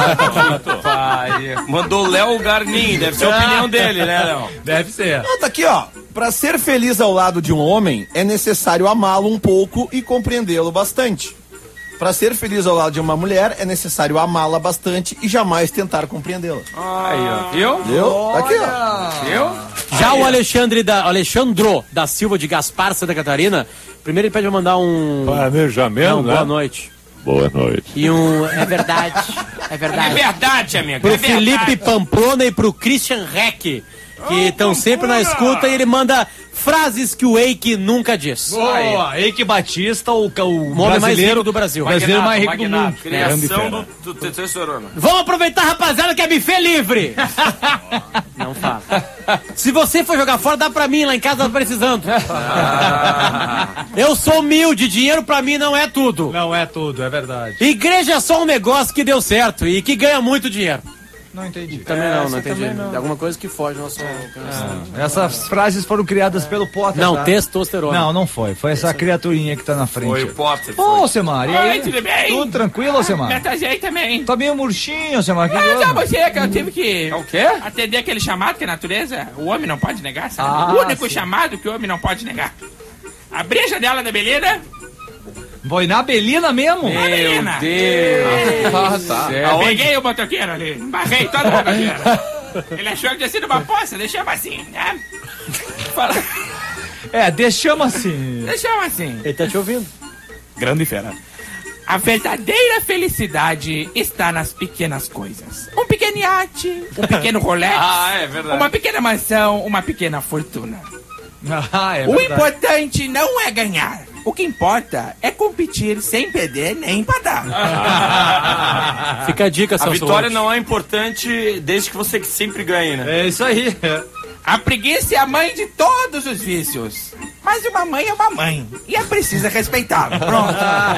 Pai. Mandou Léo Garnin, deve ser a opinião dele, né, Léo? Deve ser. Não, tá aqui, ó. Pra ser feliz ao lado de um homem, é necessário amá-lo um pouco e compreendê-lo bastante. Pra ser feliz ao lado de uma mulher, é necessário amá-la bastante e jamais tentar compreendê-la. Aí, ó. Viu? Viu? Tá aqui, ó. Viu? Já o Alexandre da, Alexandro da Silva de Gaspar, Santa Catarina, primeiro ele pede pra mandar um. Planejamento, Não, né? boa noite. Boa noite. E um. É verdade. É É verdade. verdade, amigo. Pro é verdade. Felipe Pamplona e pro Christian Reck, que estão sempre na escuta, e ele manda frases que o Eike nunca diz. Boa, Eike Batista, o, o, O homem mais rico do Brasil. O brasileiro mais rico do mundo. Criação do, do testosterona. Vamos aproveitar, rapaziada, que é buffet livre. Não fala. Se você for jogar fora, dá pra mim, lá em casa tá precisando. Eu sou humilde, dinheiro pra mim não é tudo. Não é tudo, é verdade. Igreja é só um negócio que deu certo e que ganha muito dinheiro. Não entendi. Também não, não entendi. É alguma coisa que foge do nosso alcance. Essas frases foram criadas pelo Potter. Não, tá? testosterona. Não, não foi. Foi essa criaturinha que tá na frente. Foi o Potter. Ô, Alcemar, e aí? Oi, tudo bem? Tudo tranquilo, Alcemar? Me atrasei também. Tá meio murchinho, Alcemar. Que Ah, houve? já você que eu tive que É o quê? atender aquele chamado que a natureza, o homem não pode negar, sabe? Ah, o único sim. chamado que o homem não pode negar. Abri a janela da Belina. Foi na Belina mesmo? Na Belina. Deus. Ah, tá. Peguei o motoqueiro ali, barrei todo o motoqueiro. Ele achou que tinha sido uma poça, deixamos assim, né? Fala- É, deixamos assim. Deixamos assim. Ele tá te ouvindo. Grande fera. A verdadeira felicidade está nas pequenas coisas. Um pequeno iate, um pequeno Rolex, Ah, é verdade. uma pequena mansão, uma pequena fortuna. Ah, é O verdade. importante não é ganhar. O que importa é competir sem perder nem empatar. Fica a dica, A Celso vitória Roth. não é importante desde que você sempre ganhe, né? É isso aí. A preguiça é a mãe de todos os vícios. Mas uma mãe é uma mãe. E é preciso respeitá-la. Pronto.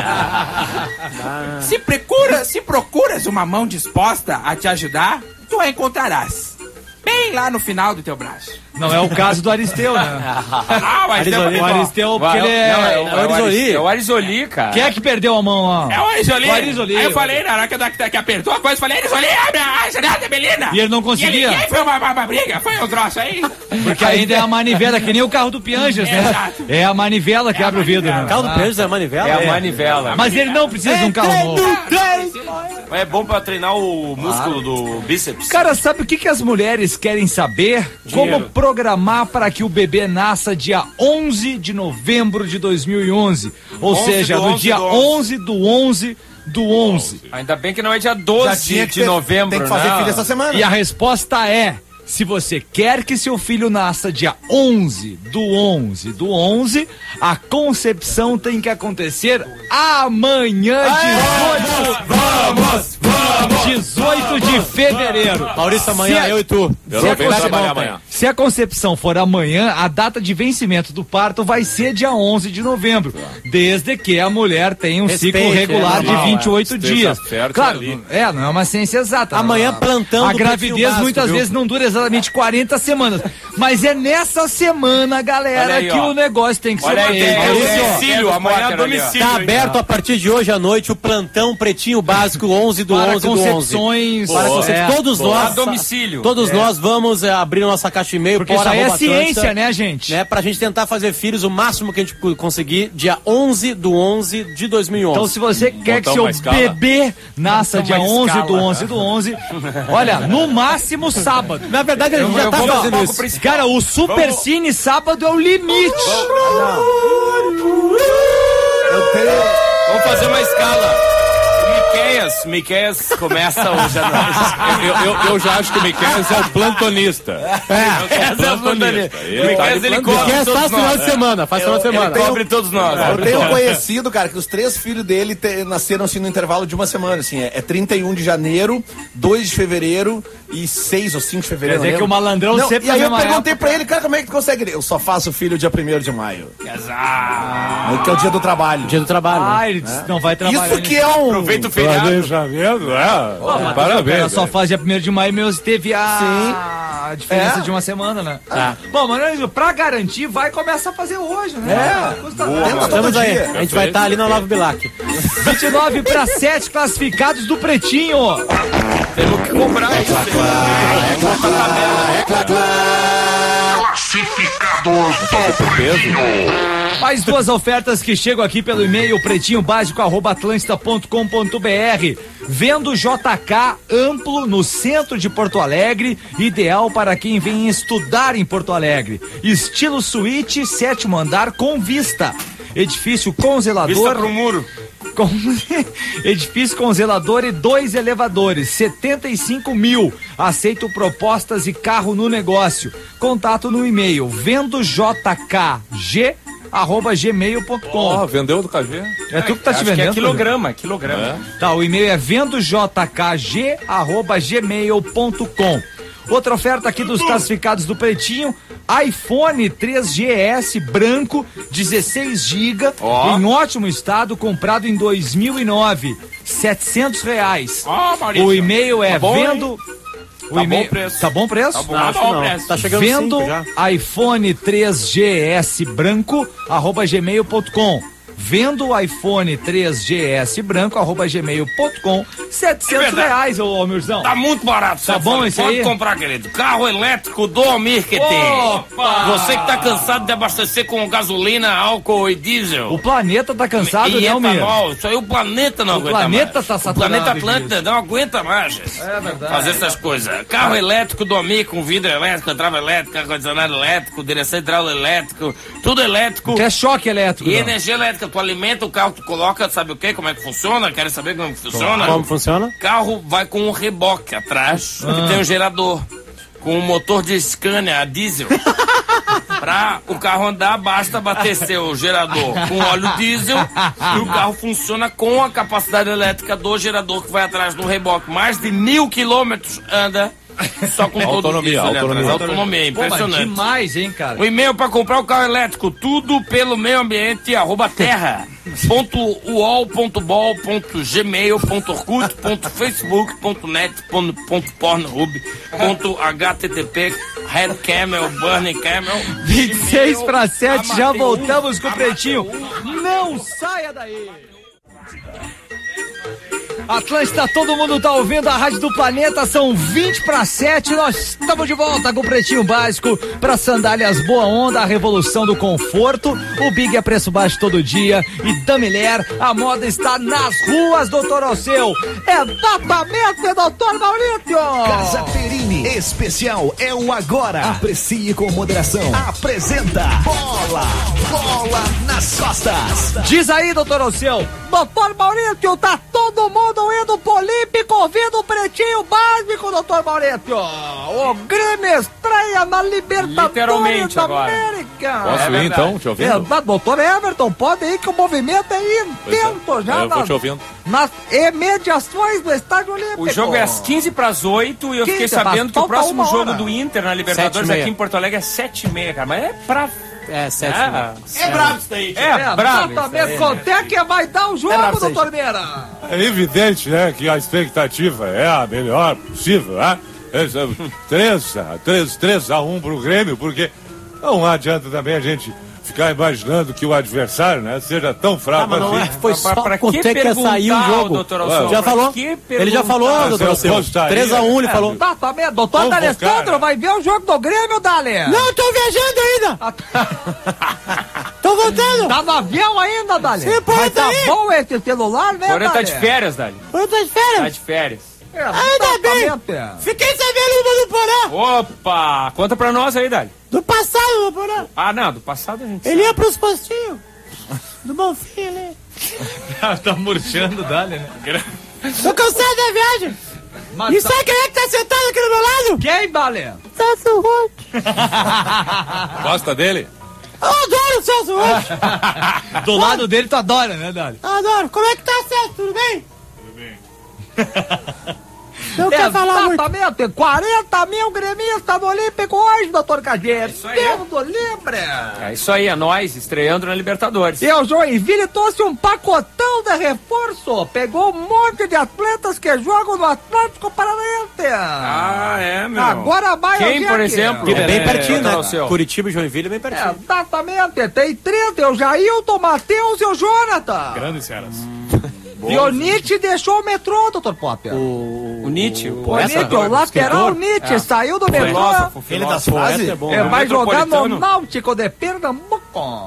se, procura, se procuras uma mão disposta a te ajudar, tu a encontrarás. Bem lá no final do teu braço. Não é o caso do Aristeu, né? Ah, mas Arizoli. O Aristeu, porque ele é... Não, é, o, é o Arizoli. É o Arizoli, cara. Quem é que perdeu a mão, ó? É o Arizoli. O Arizoli. Aí eu falei, na hora que, que, que apertou a coisa, eu falei, Arizoli, abre a janela da Belina. E ele não conseguia? E ele, e aí foi uma, uma, uma briga, foi um troço aí. Porque ainda é a manivela, que nem o carro do Pianges, né? Exato. É a manivela que É a abre o vidro. manivela. né? Carro do Pedro é manivela? É a manivela. Mas ele não precisa de um carro novo. É bom pra treinar o músculo do bíceps. Cara, sabe o que, que as mulheres querem saber? Como programar para que o bebê nasça dia onze de novembro de dois mil e onze. Ou onze seja, do no onze dia do onze do onze do onze. Ainda bem que não é dia Já doze tinha que de ter- novembro, Tem que fazer não. filho essa semana. E a resposta é: se você quer que seu filho nasça dia onze do onze do onze, a concepção tem que acontecer amanhã, dezoito, Vamos, vamos! dezoito de fevereiro. Maurício, amanhã Se a- eu e tu. Eu Se não a, venho concep- trabalhar amanhã. se a concepção for amanhã, a data de vencimento do parto vai ser dia onze de novembro, desde que a mulher tenha um Respeite, ciclo regular é de normal, vinte e oito é. Esteja dias. fértil Claro, ali. é, não é uma ciência exata. Amanhã A- plantão A do gravidez Pretinho Básico, muitas viu? vezes não dura exatamente quarenta semanas, mas é nessa semana, galera, Olha aí, que ó. o negócio tem que ser Olha aí, feito. tem- Maurício, é, ó. domicílio, é, amanhã Potter ali, ó. domicílio. Tá aberto a partir de hoje à noite o plantão Pretinho Básico onze do Para onze do onze. concepções. Para Boa. concep- É. todos Boa. nós, A domicílio. todos nós vamos é, abrir nossa caixa de e-mail Porque por isso aí é arroba ciência, Atlântida, né, gente? né, pra gente tentar fazer filhos o máximo que a gente co- conseguir dia onze do onze de dois mil e onze. Então, se você quer que Montar seu uma escala. bebê nasça Montar dia uma onze escala. do onze do onze, olha, no máximo sábado. Na verdade, a gente Eu- já eu tá vou fazendo dar isso. foco pra Cara, o Super Cine sábado é o limite. Eu tenho... Vamos fazer uma escala. O Miqueias, Miqueias começa hoje à noite. Eu, eu, eu já acho que o Miquel é o plantonista. É, essa é a plantonista. Ele O Miqueias, tá de ele plantão. cobre Porque todos faz final nós. de semana, faz final de semana. Ele cobre todos nós. Eu tenho um conhecido, cara, que os três filhos dele te- nasceram assim no intervalo de uma semana, assim, é, é trinta e um de janeiro, dois de fevereiro e seis ou cinco de fevereiro. Quer dizer não que o lembro. malandrão Não, sempre E aí na eu mesma perguntei época. pra ele, cara, como é que tu consegue? Eu só faço filho dia primeiro de maio, Exato. que é o dia do trabalho. Dia do trabalho. né? Ah, ele disse que não vai trabalhar. Isso que é um... Aproveita o feriado. Planejamento, é. Pô, mas Parabéns. Ela só velho. faz dia primeiro de maio, meus teve a, a diferença É. de uma semana, né? Tá. Bom, mas pra garantir, vai começar a fazer hoje, né? É. Custa Tenta nada. todo Estamos aí. dia. A gente vai estar ali na Lavo Bilac. vinte e nove para sete classificados do Pretinho. Temos que comprar isso. Mais duas ofertas que chegam aqui pelo e-mail pretinho básico arroba atlântida ponto com ponto br. Vendo J K amplo no centro de Porto Alegre, ideal para quem vem estudar em Porto Alegre. Estilo suíte, sétimo andar com vista. Edifício com Vista zelador. pro muro. Com edifício com zelador e dois elevadores, setenta e cinco mil. Aceito propostas e carro no negócio. Contato no e-mail vendojkg arroba gmail ponto com. Ó, vendeu do K G? É tu que tá te Acho vendendo? que é quilograma, quilograma. É. Tá, o e-mail é vendojkg arroba gmail ponto com. Outra oferta aqui dos classificados do Pretinho: iPhone três G S branco, dezesseis gigas, Ó. em ótimo estado, comprado em dois mil e nove, setecentos reais. Ó, Maurício. O e-mail é Tá bom, vendo. O Tá e-mail... bom o preço. Tá bom o preço? Tá bom, Acho tá bom não. o preço. Tá chegando Vendo cinco já. iPhone três G S branco, arroba gmail ponto com. Vendo iPhone três G S branco, arroba gmail ponto com. setecentos verdade. reais, ô Almirzão. Tá muito barato, Tá você bom fala. esse Pode aí? comprar, querido. Carro elétrico do Almir que tem. Opa! Você que tá cansado de abastecer com gasolina, álcool e diesel. O planeta tá cansado, e né, Almir? etanol. Isso aí o planeta não O aguenta planeta mais. tá O saturado planeta Atlântida disso. não aguenta mais. É verdade. Fazer essas coisas. Carro elétrico do Almir com vidro elétrico, trava elétrica, ar-condicionado elétrico, direção hidráulica elétrico, tudo elétrico. Que é choque elétrico. E não. energia elétrica, tu alimenta o carro, tu coloca, sabe o quê? Como é que funciona? Querem saber como que funciona? Como funciona? O carro vai com um reboque atrás, que tem um gerador, com um motor de Scania a diesel. Pra o carro andar, basta abastecer o gerador com óleo diesel e o carro funciona com a capacidade elétrica do gerador que vai atrás do reboque. Mais de mil quilômetros anda só com todo o Autonomia, diesel ali autonomia. atrás. Autonomia, Pô, mas impressionante. demais, hein, cara? O e-mail para comprar o carro elétrico, tudo pelo meio ambiente, arroba terra, ponto uol, ponto bol, ponto gmail, ponto orkut, ponto facebook, ponto net, ponto, ponto pornhub, ponto http, red camel, burning camel. vinte e seis para sete, já Amateu, voltamos com o Amateu. Pretinho. Não saia daí! Atlântida, todo mundo tá ouvindo a Rádio do Planeta, são vinte para sete, nós estamos de volta com o Pretinho Básico para sandálias Boa Onda, a revolução do conforto, o Big é preço baixo todo dia e da mulher, a moda está nas ruas, doutor Alceu. Exatamente, doutor Maurício! Casa Perini, especial é o agora. Aprecie com moderação. Apresenta Bola, Bola nas costas. Diz aí, doutor Alceu. Doutor Maurício, tá todo mundo indo pro Olímpico, vindo o Pretinho Básico, doutor Maurício. O Grêmio estreia na Libertadores Literalmente da agora. América. Posso É ir verdade. então? Te ouvindo? Exato, doutor Everton, pode ir que o movimento é intenso Pois é. já Eu vou nas, te ouvindo. nas imediações do Estádio Olímpico. O jogo é às quinze para as oito e eu fiquei quinze, sabendo mas que o falta próximo uma jogo hora. do Inter na Libertadores Sete e meia. aqui em Porto Alegre é sete e meia, cara. Mas é pra... É, sete. É, É brabo isso daí. é brabo. Exatamente, quanto é que vai dar o jogo, bravo isso aí. doutor Meira? É evidente, né, que a expectativa é a melhor possível, né? três a um pro Grêmio, porque não adianta também a gente ficar imaginando que o adversário, né, seja tão fraco Ah, mas não é, assim. foi Pra- só pra quanto que é que ia sair o perguntar, jogo. doutor Alceu? Já Pra falou? que Ele já falou, perguntar? doutor Eu Alceu. gostaria- três a um ele falou. Exatamente, doutor Convocar, D'Alessandro, né? vai ver o jogo do Grêmio, Dali? Não, tô viajando ainda. Tô voltando. Tá no avião ainda, Dali? Sim, pô, Mas tá tá aí. bom esse celular, né, Agora tá Dali? de férias, Dali. Eu tô de Tá férias. de férias. Ainda bem. Exatamente. Fiquei sabendo do Porã. Opa! Conta pra nós aí, Dali. Do passado do Porã. Ah, não, do passado a gente Ele ia pros postinhos. Do Bonfim ali. Tá murchando, Dali, né? Tô cansado da viagem. Mas E tá- sabe quem é que tá sentado aqui do meu lado? Quem, Dali? Celso Roth. Gosta dele? Eu adoro o Celso Roth. Do lado dele tu adora, né, Dali? Eu adoro. Como é que tá, Celso? Tudo bem? Tudo bem. Não quer falar muito. Exatamente, quarenta mil gremistas no Olímpico hoje, doutor Cadeiro. isso aí, Deus do livre. É isso aí, é nós, estreando na Libertadores. E o Joinville trouxe um pacotão de reforço. Pegou um monte de atletas que jogam no Atlético Paranaense. Ah, é, meu. Agora vai Quem, alguém por aqui. exemplo? É bem É, pertinho, doutor né? Alceu. Curitiba e Joinville é bem pertinho. Exatamente, tem trinta, o Jailton, Matheus e o Jonathan. Grandes cenas. E o Nietzsche deixou o metrô, doutor Popper. O, O Nietzsche, o O poeta, Nietzsche, o lateral escritor. Nietzsche, saiu do metrô. filósofo, Ele das filósofo. frases? é bom. É, né? vai jogar no Metropolitano. Náutico de Pernambuco.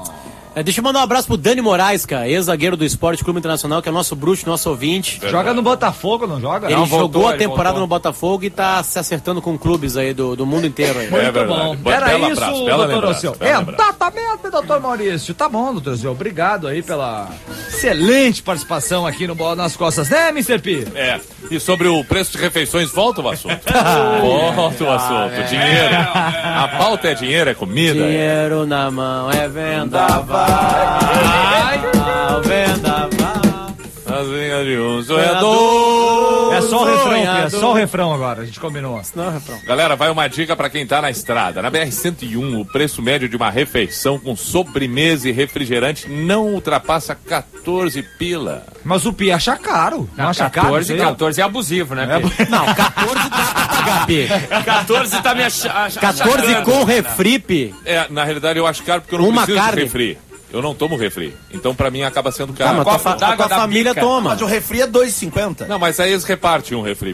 É, deixa eu mandar um abraço pro Dani Moraes, cara, ex-zagueiro do Esporte Clube Internacional, que é nosso bruxo, nosso ouvinte. Joga no Botafogo, não joga? Ele não, jogou voltou, a ele temporada voltou. no Botafogo e tá se acertando com clubes aí do, do mundo inteiro. Aí. Muito É verdade. bom. Boa- Era bela isso, abraço, bela doutor lembrança, Alceu. bela É, lembrança. exatamente, doutor Maurício. Tá bom, doutor Alceu. Obrigado aí pela excelente participação aqui no Bola nas Costas, né, mister P? É. E sobre o preço de refeições, volta o assunto. Volta o assunto. Dinheiro. A pauta é dinheiro, é comida. Dinheiro na mão é vendaval. Ai, vendaval. Asinha de um sonhador. É só o refrão, P, é Sonhador. só o refrão agora. A gente combinou. Não é refrão. Galera, vai uma dica pra quem tá na estrada. Na B R cento e um, o preço médio de uma refeição com sobremesa e refrigerante não ultrapassa quatorze pila. Mas o P acha caro. Não, acha caro? quatorze, isso aí? quatorze é abusivo, né, Pedro? Não, quatorze dá pra pagar, P. quatorze tá me achando. quatorze com refri, P. É, na realidade eu acho caro porque eu não Uma preciso carne? de refri. Eu não tomo refri. Então pra mim acaba sendo Tá, caro. mas tua, copo fa- d'água a tua da família bica. toma. Mas o refri é dois e cinquenta. Não, mas aí eles repartem um refri.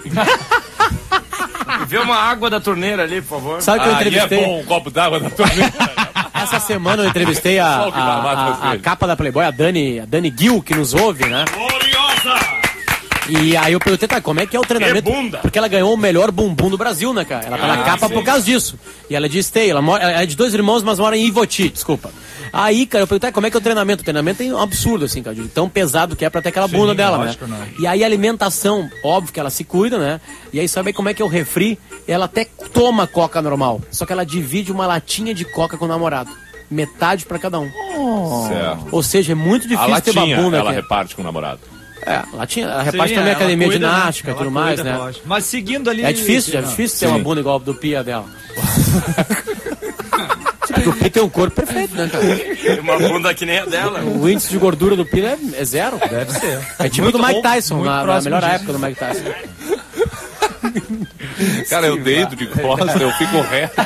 Vê uma água da torneira ali, por favor. Sabe que eu Aí é entrevistei? bom um copo d'água da torneira. Essa semana eu entrevistei a, Só o que dá, a, mata a- vocês. a capa da Playboy, a Dani, a Dani Gil, que nos ouve, né? E aí eu perguntei, tá, como é que é o treinamento? Que bunda! Porque ela ganhou o melhor bumbum do Brasil, né, cara? Ela tá na capa por causa disso. E ela disse, tem, ela, mora, ela é de dois irmãos, mas mora em Ivoti, desculpa. Aí, cara, eu perguntei, tá, como é que é o treinamento? O treinamento é um absurdo, assim, cara, de tão pesado que é pra ter aquela bunda dela, lógico, né? né? E aí a alimentação, óbvio que ela se cuida, né? E aí sabe como é que é o refri? Ela até toma coca normal, só que ela divide uma latinha de coca com o namorado. Metade pra cada um. Certo. Ou seja, é muito A difícil ter latinha babunda ela aqui. reparte com o namorado. É, latinha, ela reparte Sim, também é, a academia ela de cuida, né? ginástica e Ela tudo mais, cuida, né? lógico. Mas seguindo ali... É difícil, é Não. difícil ter Sim. uma bunda igual a do Pia dela. Porque o Pia tem um corpo perfeito, né, cara? Uma bunda que nem a dela. O índice de gordura do Pia é, é zero. Deve ser. É tipo Muito do Mike bom, Tyson, muito na, na próximo melhor disso. época do Mike Tyson. Cara, eu deito de costas, eu fico reto.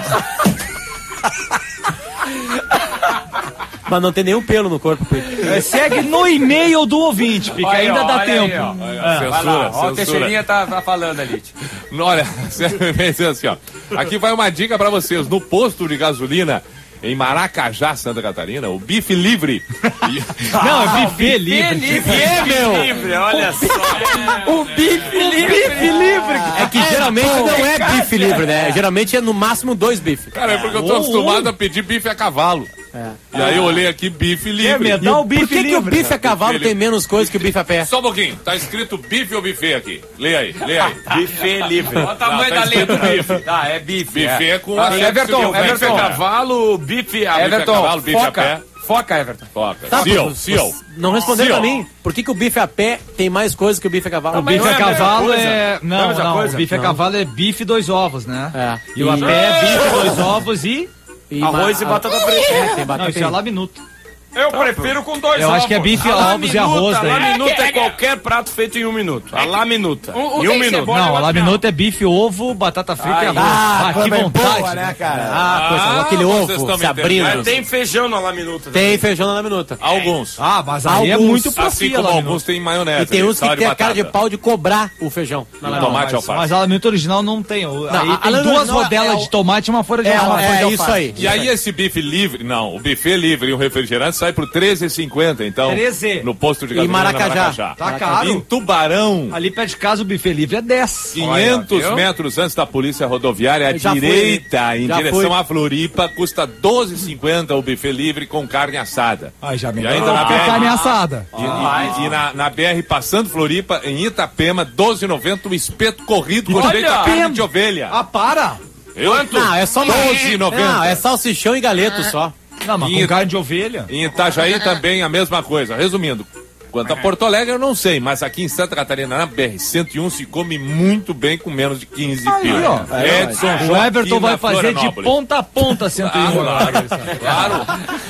Mas não tem nenhum pelo no corpo, Pia. É, segue no e-mail do ouvinte, Pica, Aí, ainda ó, dá olha aí, tempo. ó. Censura, Vai lá, ó, o censura. Teixeirinha tá, tá falando ali. Olha, assim, ó. Aqui vai uma dica pra vocês. No posto de gasolina em Maracajá, Santa Catarina, o bife livre. E- Não, é buffet livre. Livre, meu! Livre, olha só. O bife livre! livre! É que geralmente não é bife livre, né? Geralmente é no máximo dois bifes. Cara, é porque eu tô acostumado a pedir bife a cavalo. É. E aí eu olhei aqui bife livre. É, dá o bife Por que, que o livre. bife a cavalo Bife tem livre. menos coisa que o bife a pé? Só um pouquinho, tá escrito bife ou buffet aqui? Lê aí, lê aí. Buffet livre. Olha o tamanho tá da escrito letra. bife. Tá, é bife. Buffet é com Ah, a Everton, bife Everton. a cavalo, bife a, bife a Everton, cavalo, bife a foca. pé. Foca, Everton. Foca. Tá, Seal, mas seal. vocês não responderam Seal. pra mim. Por que, que o bife a pé tem mais coisa que o bife a cavalo? O bife não é a a mesma cavalo coisa? é... Não é a Não, mesma não, coisa? o bife a Não. cavalo é bife e dois ovos, né? É. E o a pé é bife, dois ovos e... E Arroz ma- e batata preta. É, tem Não, batata isso é lá minuto. Eu prefiro com dois Eu ovos. acho que é bife, A lá ovos e minuta, arroz A daí. lá minuta é qualquer prato feito em um minuto. A lá minuta. Um- um Em um tem minuto. cebola. Não, a lá outro minuto é bife, ovo, batata frita e arroz. Ah, Ah, que como é vontade. boa, né, cara? Ah, coisa, Ah, aquele vocês ovo estão se me abrindo. entendendo. Tem feijão na lá minuta. Tem feijão na minuta. Alguns. Ah, mas aí é Alguns, muito Assim profia como lá alguns minuto. tem maionese. E tem ali, uns que sal tem a cara de batata. pau de cobrar o feijão. Na lá Tomate minuta. alface. Mas a lá minuto original não tem. O- Aí a- a tem lá duas original rodelas é o- de tomate e uma folha de É, alface. é, de isso alface. aí. E aí esse bife livre, não, o buffet livre e o refrigerante sai por treze reais e cinquenta, então, treze. no posto de Em gasolina Maracajá. na Maracajá. Tá caro. Em Tubarão, Ali perto de casa o buffet livre é dez. quinhentos viu? metros antes da polícia rodoviária à Já fui, direita, em já direção fui. à Floripa, custa doze reais e cinquenta o buffet livre com carne assada. Ai, já me E ainda na Porque é carne B R, assada. e, e- e na, na B R passando Floripa, em Itapema, doze reais e noventa o espeto corrido com Olha! direito a carne Pena. de ovelha. Ah, para! Eu, Não, é só doze reais e noventa. Não, é salsichão e galeto só. Não, mas E- com carne de ovelha. Em Itajaí também a mesma coisa. Resumindo, quanto a Porto Alegre eu não sei, mas aqui em Santa Catarina, na B R cento e um, se come muito bem com menos de quinze pila. ó. Edson O Joaquim Everton vai na fazer de Florianópolis. ponta a ponta cento e um. Claro.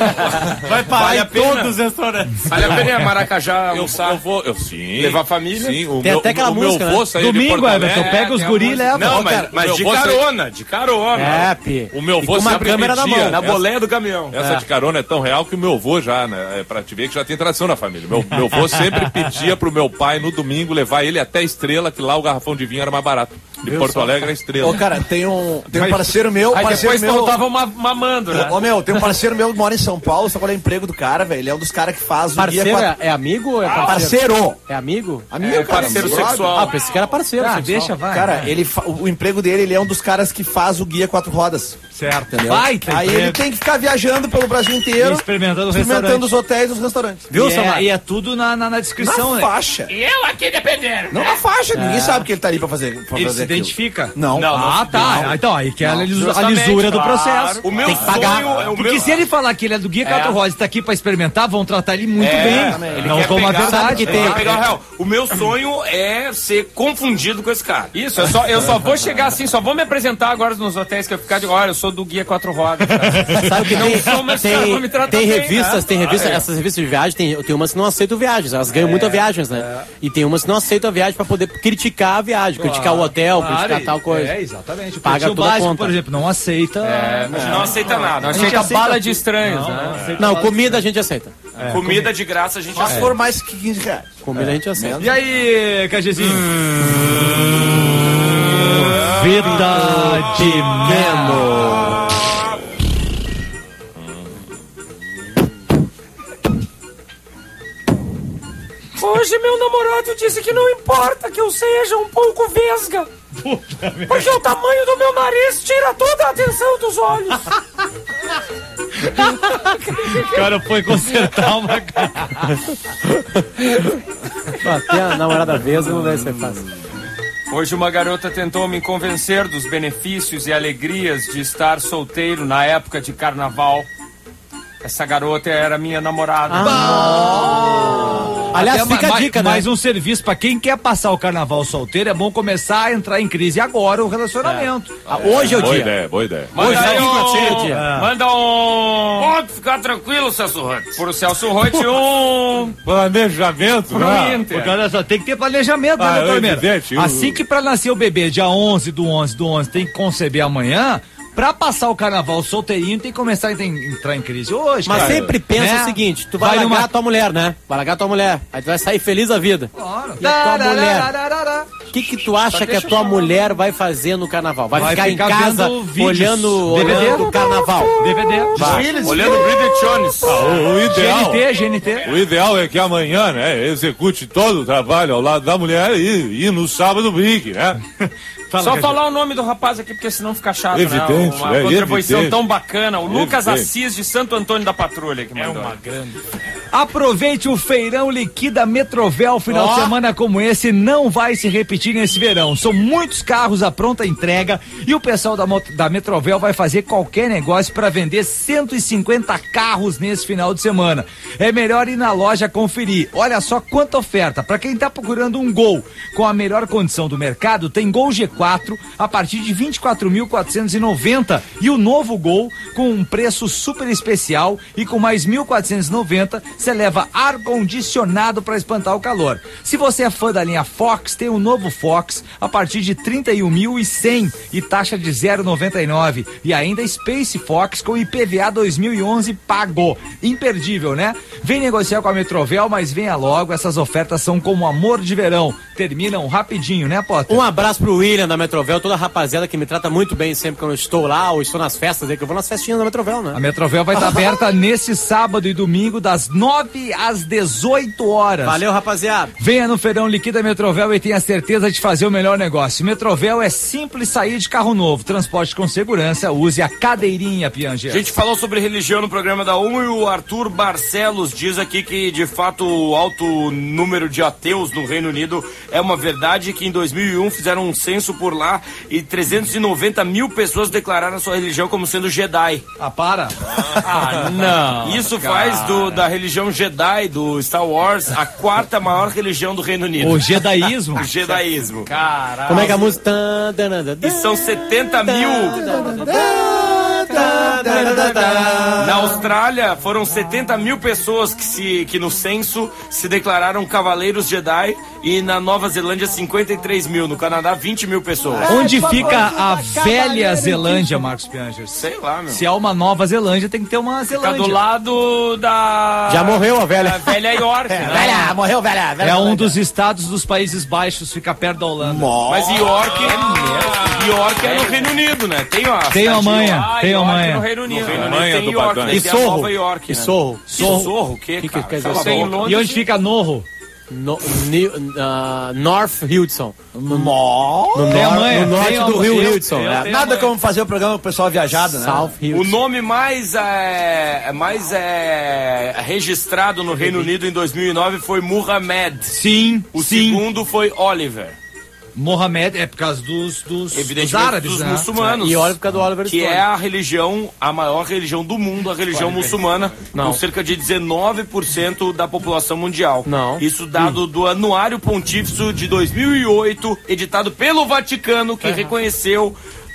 Vai parar Vale em a pena. todos os restaurantes. Vale a pena ir a Maracajá Eu, almoçar. eu vou, eu sim. Levar a família? Sim, o Tem meu, até aquela o música, meu avô né? saiu de Domingo, Porto Alegre. Everton, pega os guri e leva. Não, Ô, mas, cara, mas meu de avô saiu- carona, de carona. É, Pi. O meu E avô com uma sempre câmera na pedia, mão. Na essa- boleia do caminhão. Essa de carona é tão real que o meu avô já, né? É pra te ver que já tem tradição na família. Meu, meu avô sempre pedia pro meu pai no domingo levar ele até a Estrela, que lá o garrafão de vinho era mais barato. De Porto Alegre é estrela. Ô, cara, tem um, tem um parceiro meu. Aí parceiro depois meu, voltavam ma mamando, né? Ô, meu, tem um parceiro meu que mora em São Paulo, sabe qual é o emprego do cara, velho? Ele é um dos caras que faz o Parceiro guia é, quatro... é amigo ou é Ah, parceiro? parceiro! É amigo? Amigo, É cara, parceiro brother. sexual. Ah, pensei que era parceiro Ah, sexual. deixa, vai. Cara, vai. ele fa- o emprego dele, ele é um dos caras que faz o guia quatro rodas. Certo. Entendeu? Vai, tem Aí ele tem que ficar viajando pelo Brasil inteiro, E experimentando os experimentando restaurantes. os hotéis e os restaurantes. Viu, E é- Samara? E é tudo na, na, na descrição, Na né? faixa. E eu aqui dependendo. Não na faixa, ninguém sabe que ele tá ali pra fazer, pra Ele fazer se aquilo. identifica? Não. Não, Ah, tá. Então, aí que é a, lisu- a Justamente, lisura do claro. processo. O meu Tem que pagar. sonho é o Porque meu- se ele falar que ele é do Guia Quatro Rodas e tá aqui pra experimentar, vão tratar ele muito É, bem. ele Não quer como a pegar- verdade. sabe que tem- pegar o real. O meu sonho é ser confundido com esse cara. Isso, eu só, eu só vou chegar assim, só vó me apresentar agora nos hotéis que eu ficar de, olha, eu sou do Guia Quatro Rodas. cara. Sabe que Não tem, sou, mas os caras vão me tem, tratar tem bem, revistas, né? tem revistas, Ah, é. essas revistas de viagem, tem, tem umas que não aceitam viagens, elas ganham muitas viagens, né? E tem umas que não aceitam a viagem pra poder criticar a viagem, criticar o hotel, Claro, criticar tal coisa. É, exatamente. O Paga Pretinho toda a Básico, conta. por exemplo, não aceita. É, mas não aceita nada. A gente Aceita aceita bala tudo. de estranhos, Não, né? não aceita Não, bala de comida a gente aceita. Comida de graça a gente Mas aceita. se for mais que quinze reais. Comida a gente aceita. E aí, Cajezinho? Vida de Melo. Hoje meu namorado disse que não importa que eu seja um pouco vesga. Porque o tamanho do meu nariz tira toda a atenção dos olhos. O cara foi consertar uma cara. Ter a namorada vesga não deve ser fácil. Hoje uma garota tentou me convencer dos benefícios e alegrias de estar solteiro na época de carnaval. Essa garota era minha namorada. Aliás, Até fica ma- a dica, né? Mais um serviço pra quem quer passar o carnaval solteiro, é bom começar a entrar em crise agora o relacionamento. Ah, hoje é o Boa dia. ideia, boa ideia. Manda Hoje aí é um... o dia. Manda um... Pode ficar tranquilo, Celso Rantes. Pro Celso Rotti um... Planejamento, Pro né? Inter. Porque olha só, tem que ter planejamento, Ah, né, é doutor Meira? evidente, eu- Assim que pra nascer o bebê, dia onze do onze do onze, tem que conceber amanhã, pra passar o carnaval solteirinho, tem que começar a tem- entrar em crise hoje, Mas cara. sempre pensa Né? o seguinte, tu vai, Vai largar numa- a tua mulher, né? Vai largar a tua mulher. Aí tu vai sair feliz da vida. Claro. E a tua mulher? Tararararara. O que que tu acha que a tua mulher vai fazer no carnaval? Vai, Vai ficar, ficar em casa vendo vídeos. olhando, D V D? olhando o carnaval. D V D. Vai. Olhando Bridget Jones. O, o ideal, G N T, G N T. o ideal é que amanhã, né, execute todo o trabalho ao lado da mulher e, e no sábado brinque, né? Fala, Só Cajé. falar o nome do rapaz aqui, porque senão fica chato, Evidente, né? Uma é contribuição evidente. tão bacana. O Lucas Evidente. Assis de Santo Antônio da Patrulha que mandou. Aproveite o feirão liquida Metrovel, final de semana como esse não vai se repetir nesse verão. São muitos carros à pronta entrega e o pessoal da, Mot- da Metrovel vai fazer qualquer negócio para vender cento e cinquenta carros nesse final de semana. É melhor ir na loja conferir. Olha só quanta oferta. Para quem tá procurando um Gol com a melhor condição do mercado, tem Gol G quatro a partir de vinte e quatro mil quatrocentos e noventa e o novo Gol com um preço super especial e com mais mil quatrocentos e noventa você leva ar condicionado para espantar o calor. Se você é fã da linha Fox, tem o novo Fox a partir de trinta e um mil e cem e taxa de zero vírgula noventa e nove e ainda Space Fox com I P V A dois mil e onze pago. Imperdível, né? Vem negociar com a Metrovel, mas venha logo, essas ofertas são como amor de verão, terminam rapidinho, né, Potter? Um abraço pro William da Metrovel, toda a rapaziada que me trata muito bem sempre quando eu estou lá ou estou nas festas aí, que eu vou nas festinhas da Metrovel, né? A Metrovel vai estar aberta nesse sábado e domingo, das nove às dezoito horas. Valeu, rapaziada. Venha no Feirão Liquida Metrovel e tenha certeza de fazer o melhor negócio. Metrovel é simples sair de carro novo. Transporte com segurança, use a cadeirinha, Piange. A gente falou sobre religião no programa da U M e o Arthur Barcelos diz aqui que, de fato, o alto número de ateus no Reino Unido é uma verdade, que em dois mil e um fizeram um censo por lá e trezentos e noventa mil pessoas declararam a sua religião como sendo Jedi. Ah, para. Ah, não. Isso faz do, da religião Jedi, do Star Wars, a quarta maior religião do Reino Unido. O jedaísmo. O jedaísmo. Caralho. Como é que é a música? E são setenta mil. Na Austrália, foram setenta mil pessoas que, se, que no censo se declararam cavaleiros Jedi. E na Nova Zelândia, cinquenta e três mil. No Canadá, vinte mil pessoas. Onde fica a velha Zelândia, Marcos Piangers? Sei lá, meu. Se é uma Nova Zelândia, tem que ter uma Fica Zelândia. do lado da... Já morreu a velha. A velha York, né? Velha, morreu, velha, velha. É um dos estados dos Países Baixos, fica perto da Holanda. Mas York é, York é no Reino Unido, né? Tem a Tem a manha, ah, tem a York manha. no Reino Unido. No Reino né? Manha Tem do York, Bacana. né? E Tem a Sorro. Nova York, E né? Sorro. Sorro. Sorro, o quê, Que que cara? quer dizer Sei lá, Sorro? tem em Londres E onde fica Norro? No, New, uh, North Hudson. No, Mó. no, Tem a nor, manha, no norte tem a do manha. Rio Eu- Hudson. eu é. tenho- Nada como fazer o programa com o pessoal viajado, né? South O Hudson. nome mais, é, mais é, registrado no Reino Unido em dois mil e nove foi Muhammad. Sim, O sim. segundo foi Oliver. Mohamed é por causa dos, dos, dos Evidentemente árabes, dos né? muçulmanos. E olha por causa do Oliver Que Stone. é a religião, a maior religião do mundo, a religião muçulmana, Não. com cerca de dezenove por cento da população mundial. Não. Isso dado do Anuário Pontífice de dois mil e oito, editado pelo Vaticano, que reconheceu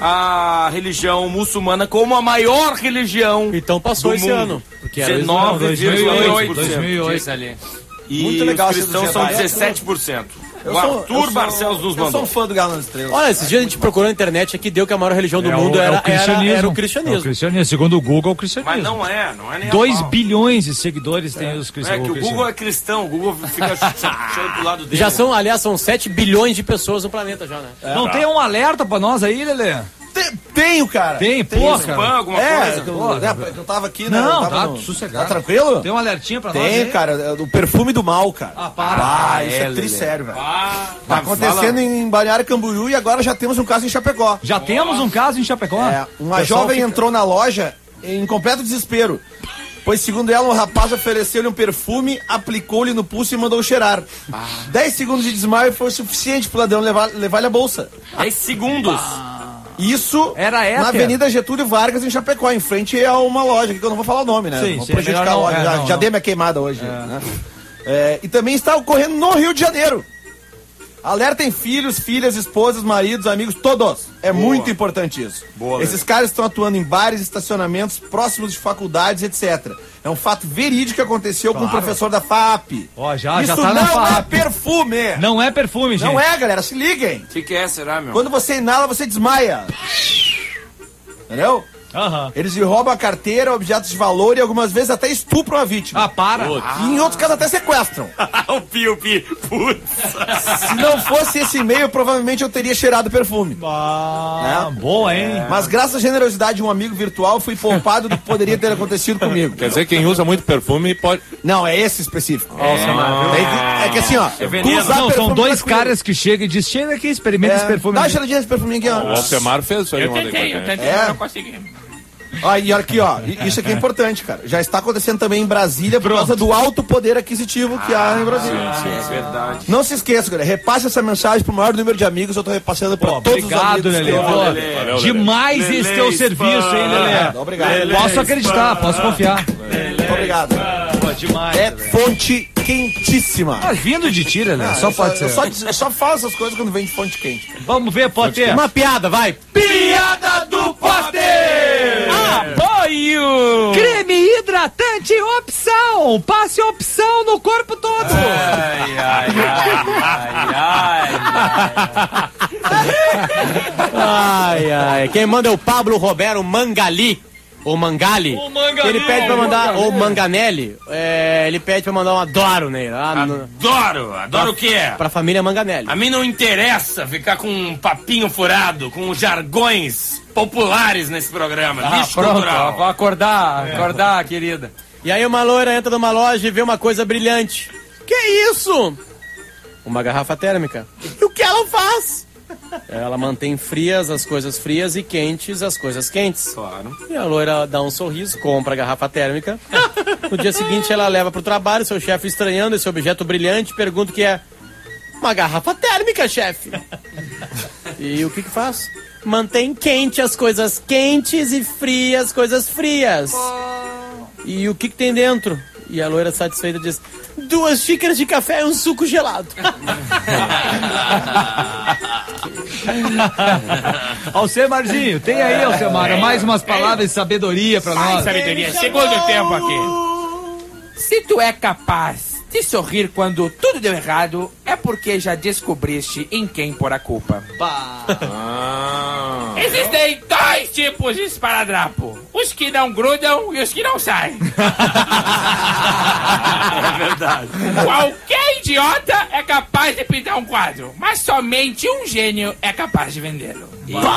a religião muçulmana como a maior religião Então passou do esse mundo. ano. Porque era dezenove vírgula oito por cento. dois mil e oito. Diz ali. E Muito legal os esse do cristãos são Jedi. dezessete por cento. Eu O sou- Arthur eu sou- Barcelos nos Eu sou mandou. um fã do Galo nas Estrelas. Olha, esses dias a gente procurou na internet aqui, deu que a maior religião do É mundo o, é era, o cristianismo. era, era o É o cristianismo. cristianismo. Segundo o Google, é o cristianismo. Mas não é, não é nem a dois pau. bilhões de seguidores tem os É cristãos. que o Google é cristão, o Google fica puxando pro lado dele. Já são, aliás, são sete bilhões de pessoas no planeta já, né? Não tem um alerta pra nós aí, Lelê? Te- Tenho, cara. Tem, Tenho. porra. spam, alguma É, coisa? eu, Porra. né, eu tava aqui, né? Não, eu tava tá no- sossegado. Tá tranquilo? Tem um alertinha pra nós Tem, aí? cara. é O perfume do mal, cara. Ah, para. Ah, Ah, isso é, é, Lelê. trissério, velho. Ah, Tá acontecendo em Balneário Camboriú e agora já temos um caso em Chapecó. Já temos um caso em Chapecó? É, uma Pessoal jovem fica- entrou na loja em completo desespero. Pois, segundo ela, um rapaz ofereceu-lhe um perfume, aplicou-lhe no pulso e mandou cheirar. dez segundos de desmaio foi o suficiente pro ladrão levar, levar-lhe a bolsa. dez segundos. Isso Era éter. na Avenida Getúlio Vargas, em Chapecó, em frente a uma loja, que eu não vou falar o nome, né? Sim, Vou sim, prejudicar melhor a não, loja. é, já não, já não. dei minha queimada hoje. Né? É, e também está ocorrendo no Rio de Janeiro. Alertem filhos, filhas, esposas, maridos, amigos, todos. É muito importante isso. Boa, Esses caras estão atuando em bares, estacionamentos, próximos de faculdades, etcétera. É um fato verídico que aconteceu com o professor da F A P. Ó, já, isso já tá não na F A é P. perfume. Não é perfume, gente. Não é, galera. Se liguem. O que, que é, será, meu? Quando você inala, você desmaia. Entendeu? Aham. Eles lhe roubam a carteira, objetos de valor e algumas vezes até estupram a vítima. Ah, para. E em outros casos até sequestram. o Pi, o Pi. Putz. Se não fosse esse e-mail, provavelmente eu teria cheirado perfume. Ah, boa, hein? Mas graças à generosidade de um amigo virtual, fui poupado do que poderia ter acontecido comigo. Quer dizer, quem usa muito perfume pode. Não, é esse específico. É, é que assim, ó. tu veneno. usar Não, são perfume dois tranquilo. caras que chegam e dizem, chega aqui, experimenta esse É, perfume. dá uma aqui. cheiradinha nesse perfuminho aqui, O ó. Alcemar fez isso aí Eu ontem. tentei, eu com a gente. tentei, É. mas não consegui. Ó, e aqui, ó, i- isso aqui é importante, cara. Já está acontecendo também em Brasília por causa do alto poder aquisitivo que há em Brasília. É verdade. Não se esqueça, galera. Repasse essa mensagem pro maior número de amigos. Eu tô repassando pra Pô, todos obrigado, os amigos. Lelê. que eu- Pô, Lelê. Valeu, demais Lelê, esse teu spam. serviço, hein, Lelê? Obrigado. Posso acreditar, posso confiar. Muito obrigado. Pô, demais. É fonte quentíssima. Ah, vindo de tira, Lelê, só eu pode eu ser. só, eu só falo essas coisas quando vem de fonte quente. Vamos ver, Potter. Uma piada, vai. Piada do Potter! Apoio! Creme hidratante opção! Passe opção no corpo todo! Ai, ai, ai, ai, ai. Ai, ai. Quem manda é o Pablo Roberto Mangali. Ou Mangali. O Mangali, Ele pede pra o mandar. Mangali. Ou Manganelli. É, ele pede pra mandar um adoro nele. Lá no, Adoro, adoro o quê? pra família Manganelli. A mim não interessa ficar com um papinho furado, com jargões populares nesse programa. Ah, Lixo pronto, cultural. ó, vou acordar, acordar, querida. E aí uma loira entra numa loja e vê uma coisa brilhante. Que isso? Uma garrafa térmica. E o que ela faz? Ela mantém frias as coisas frias e quentes as coisas quentes. Claro. E a loira dá um sorriso, compra a garrafa térmica. No dia seguinte ela leva pro trabalho, seu chefe estranhando esse objeto brilhante, pergunta o que é. Uma garrafa térmica, chefe. E o que que faz? Mantém quente as coisas quentes e frias as coisas frias. E o que que tem dentro? E a loira satisfeita diz: duas xícaras de café e um suco gelado. Alcemarzinho, tem aí, Alcemar, mais umas palavras de sabedoria pra Mais nós. sabedoria. Segundo tempo aqui. Se tu é capaz de sorrir quando tudo deu errado, é porque já descobriste em quem pôr a culpa. Ah. Existem dois tipos de esparadrapo. Os que não grudam e os que não saem. É verdade. Qualquer idiota é capaz de pintar um quadro, mas somente um gênio é capaz de vendê-lo.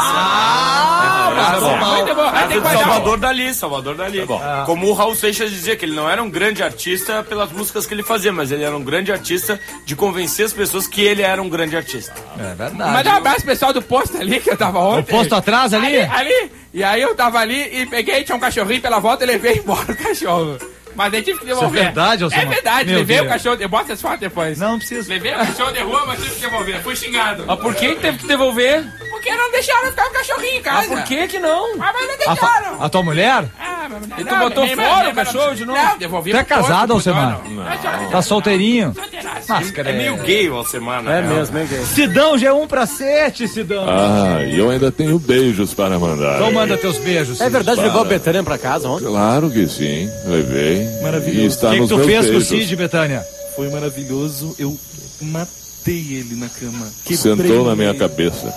Ah, Muito bom. Aí tem que guardar Salvador Dali, Salvador Dali. Como o Raul Seixas dizia, que ele não era um grande artista pelas músicas que ele fazia, mas ele era um grande artista de convencer as pessoas que ele era um grande artista. É verdade. Mandar um abraço pessoal do posto ali, que eu tava O ontem. posto atrás ali? Ali, ali. E aí eu tava ali e peguei, tinha um cachorrinho pela volta e levei embora o cachorro. Mas aí tive que devolver. Isso é verdade, É Alcemar? verdade, Meu levei Deus. o cachorro, eu boto as fotos depois. Não precisa. Levei o cachorro de rua, mas tive que devolver. Fui xingado. Mas por que teve que devolver? Porque não deixaram ficar o cachorrinho em casa. Mas por que que não? Ah, mas não A, fa- deixaram. a tua mulher? Ah, mas não, E tu botou minha- fora minha- o cachorro de novo? Não, devolvi Tu é pro posto, casado, pro Alcemar? dono. Tá solteirinho? Solteiraço. Máscara. É meio gay o Alcemar, né? É mesmo, é gay. Sidão, G um pra sete, Sidão. Ah, e eu ainda tenho beijos para mandar. Então manda teus beijos. É verdade, Para. levou a Betânia pra casa ontem? Claro que sim, levei. Maravilhoso. E está O que, que nos tu meus fez com o beijos. Cid, Betânia? Foi maravilhoso. Eu matei ele na cama. Quebrei Sentou na minha ele. cabeça.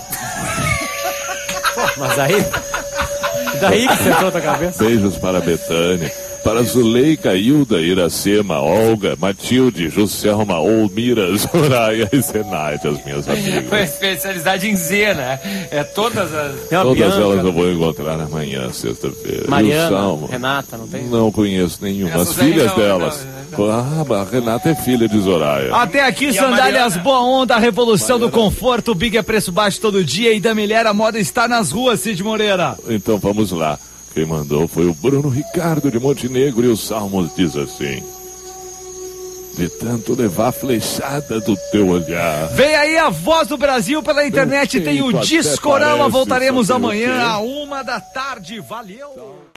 Mas aí... Daí que sentou a tua cabeça? Beijos para a Betânia, para Zuleika, Hilda, Iracema, Olga, Matilde, Juscelma, Olmira, Soraya e Zenaide, as minhas Foi amigas. especialidade em Z, né? É todas as... Tem uma Todas Bianca, elas eu vou encontrar amanhã, sexta-feira. E o Mariana, Salmo? Renata, não tem? Não conheço nenhuma. As Essas aí filhas não, delas. Ah, a Renata é filha de Zoraya. Até aqui, a sandálias Mariana? boa onda, a revolução do conforto, o Big é preço baixo todo dia e da Milher a moda está nas ruas, Cid Moreira. Então vamos lá. Quem mandou foi o Bruno Ricardo de Montenegro e o Salmos diz assim: de tanto levar flechada do teu olhar. Vem aí a voz do Brasil pela internet, Eu tem o sinto, até Discorama, parece, voltaremos só tem o amanhã quê? a uma da tarde, valeu!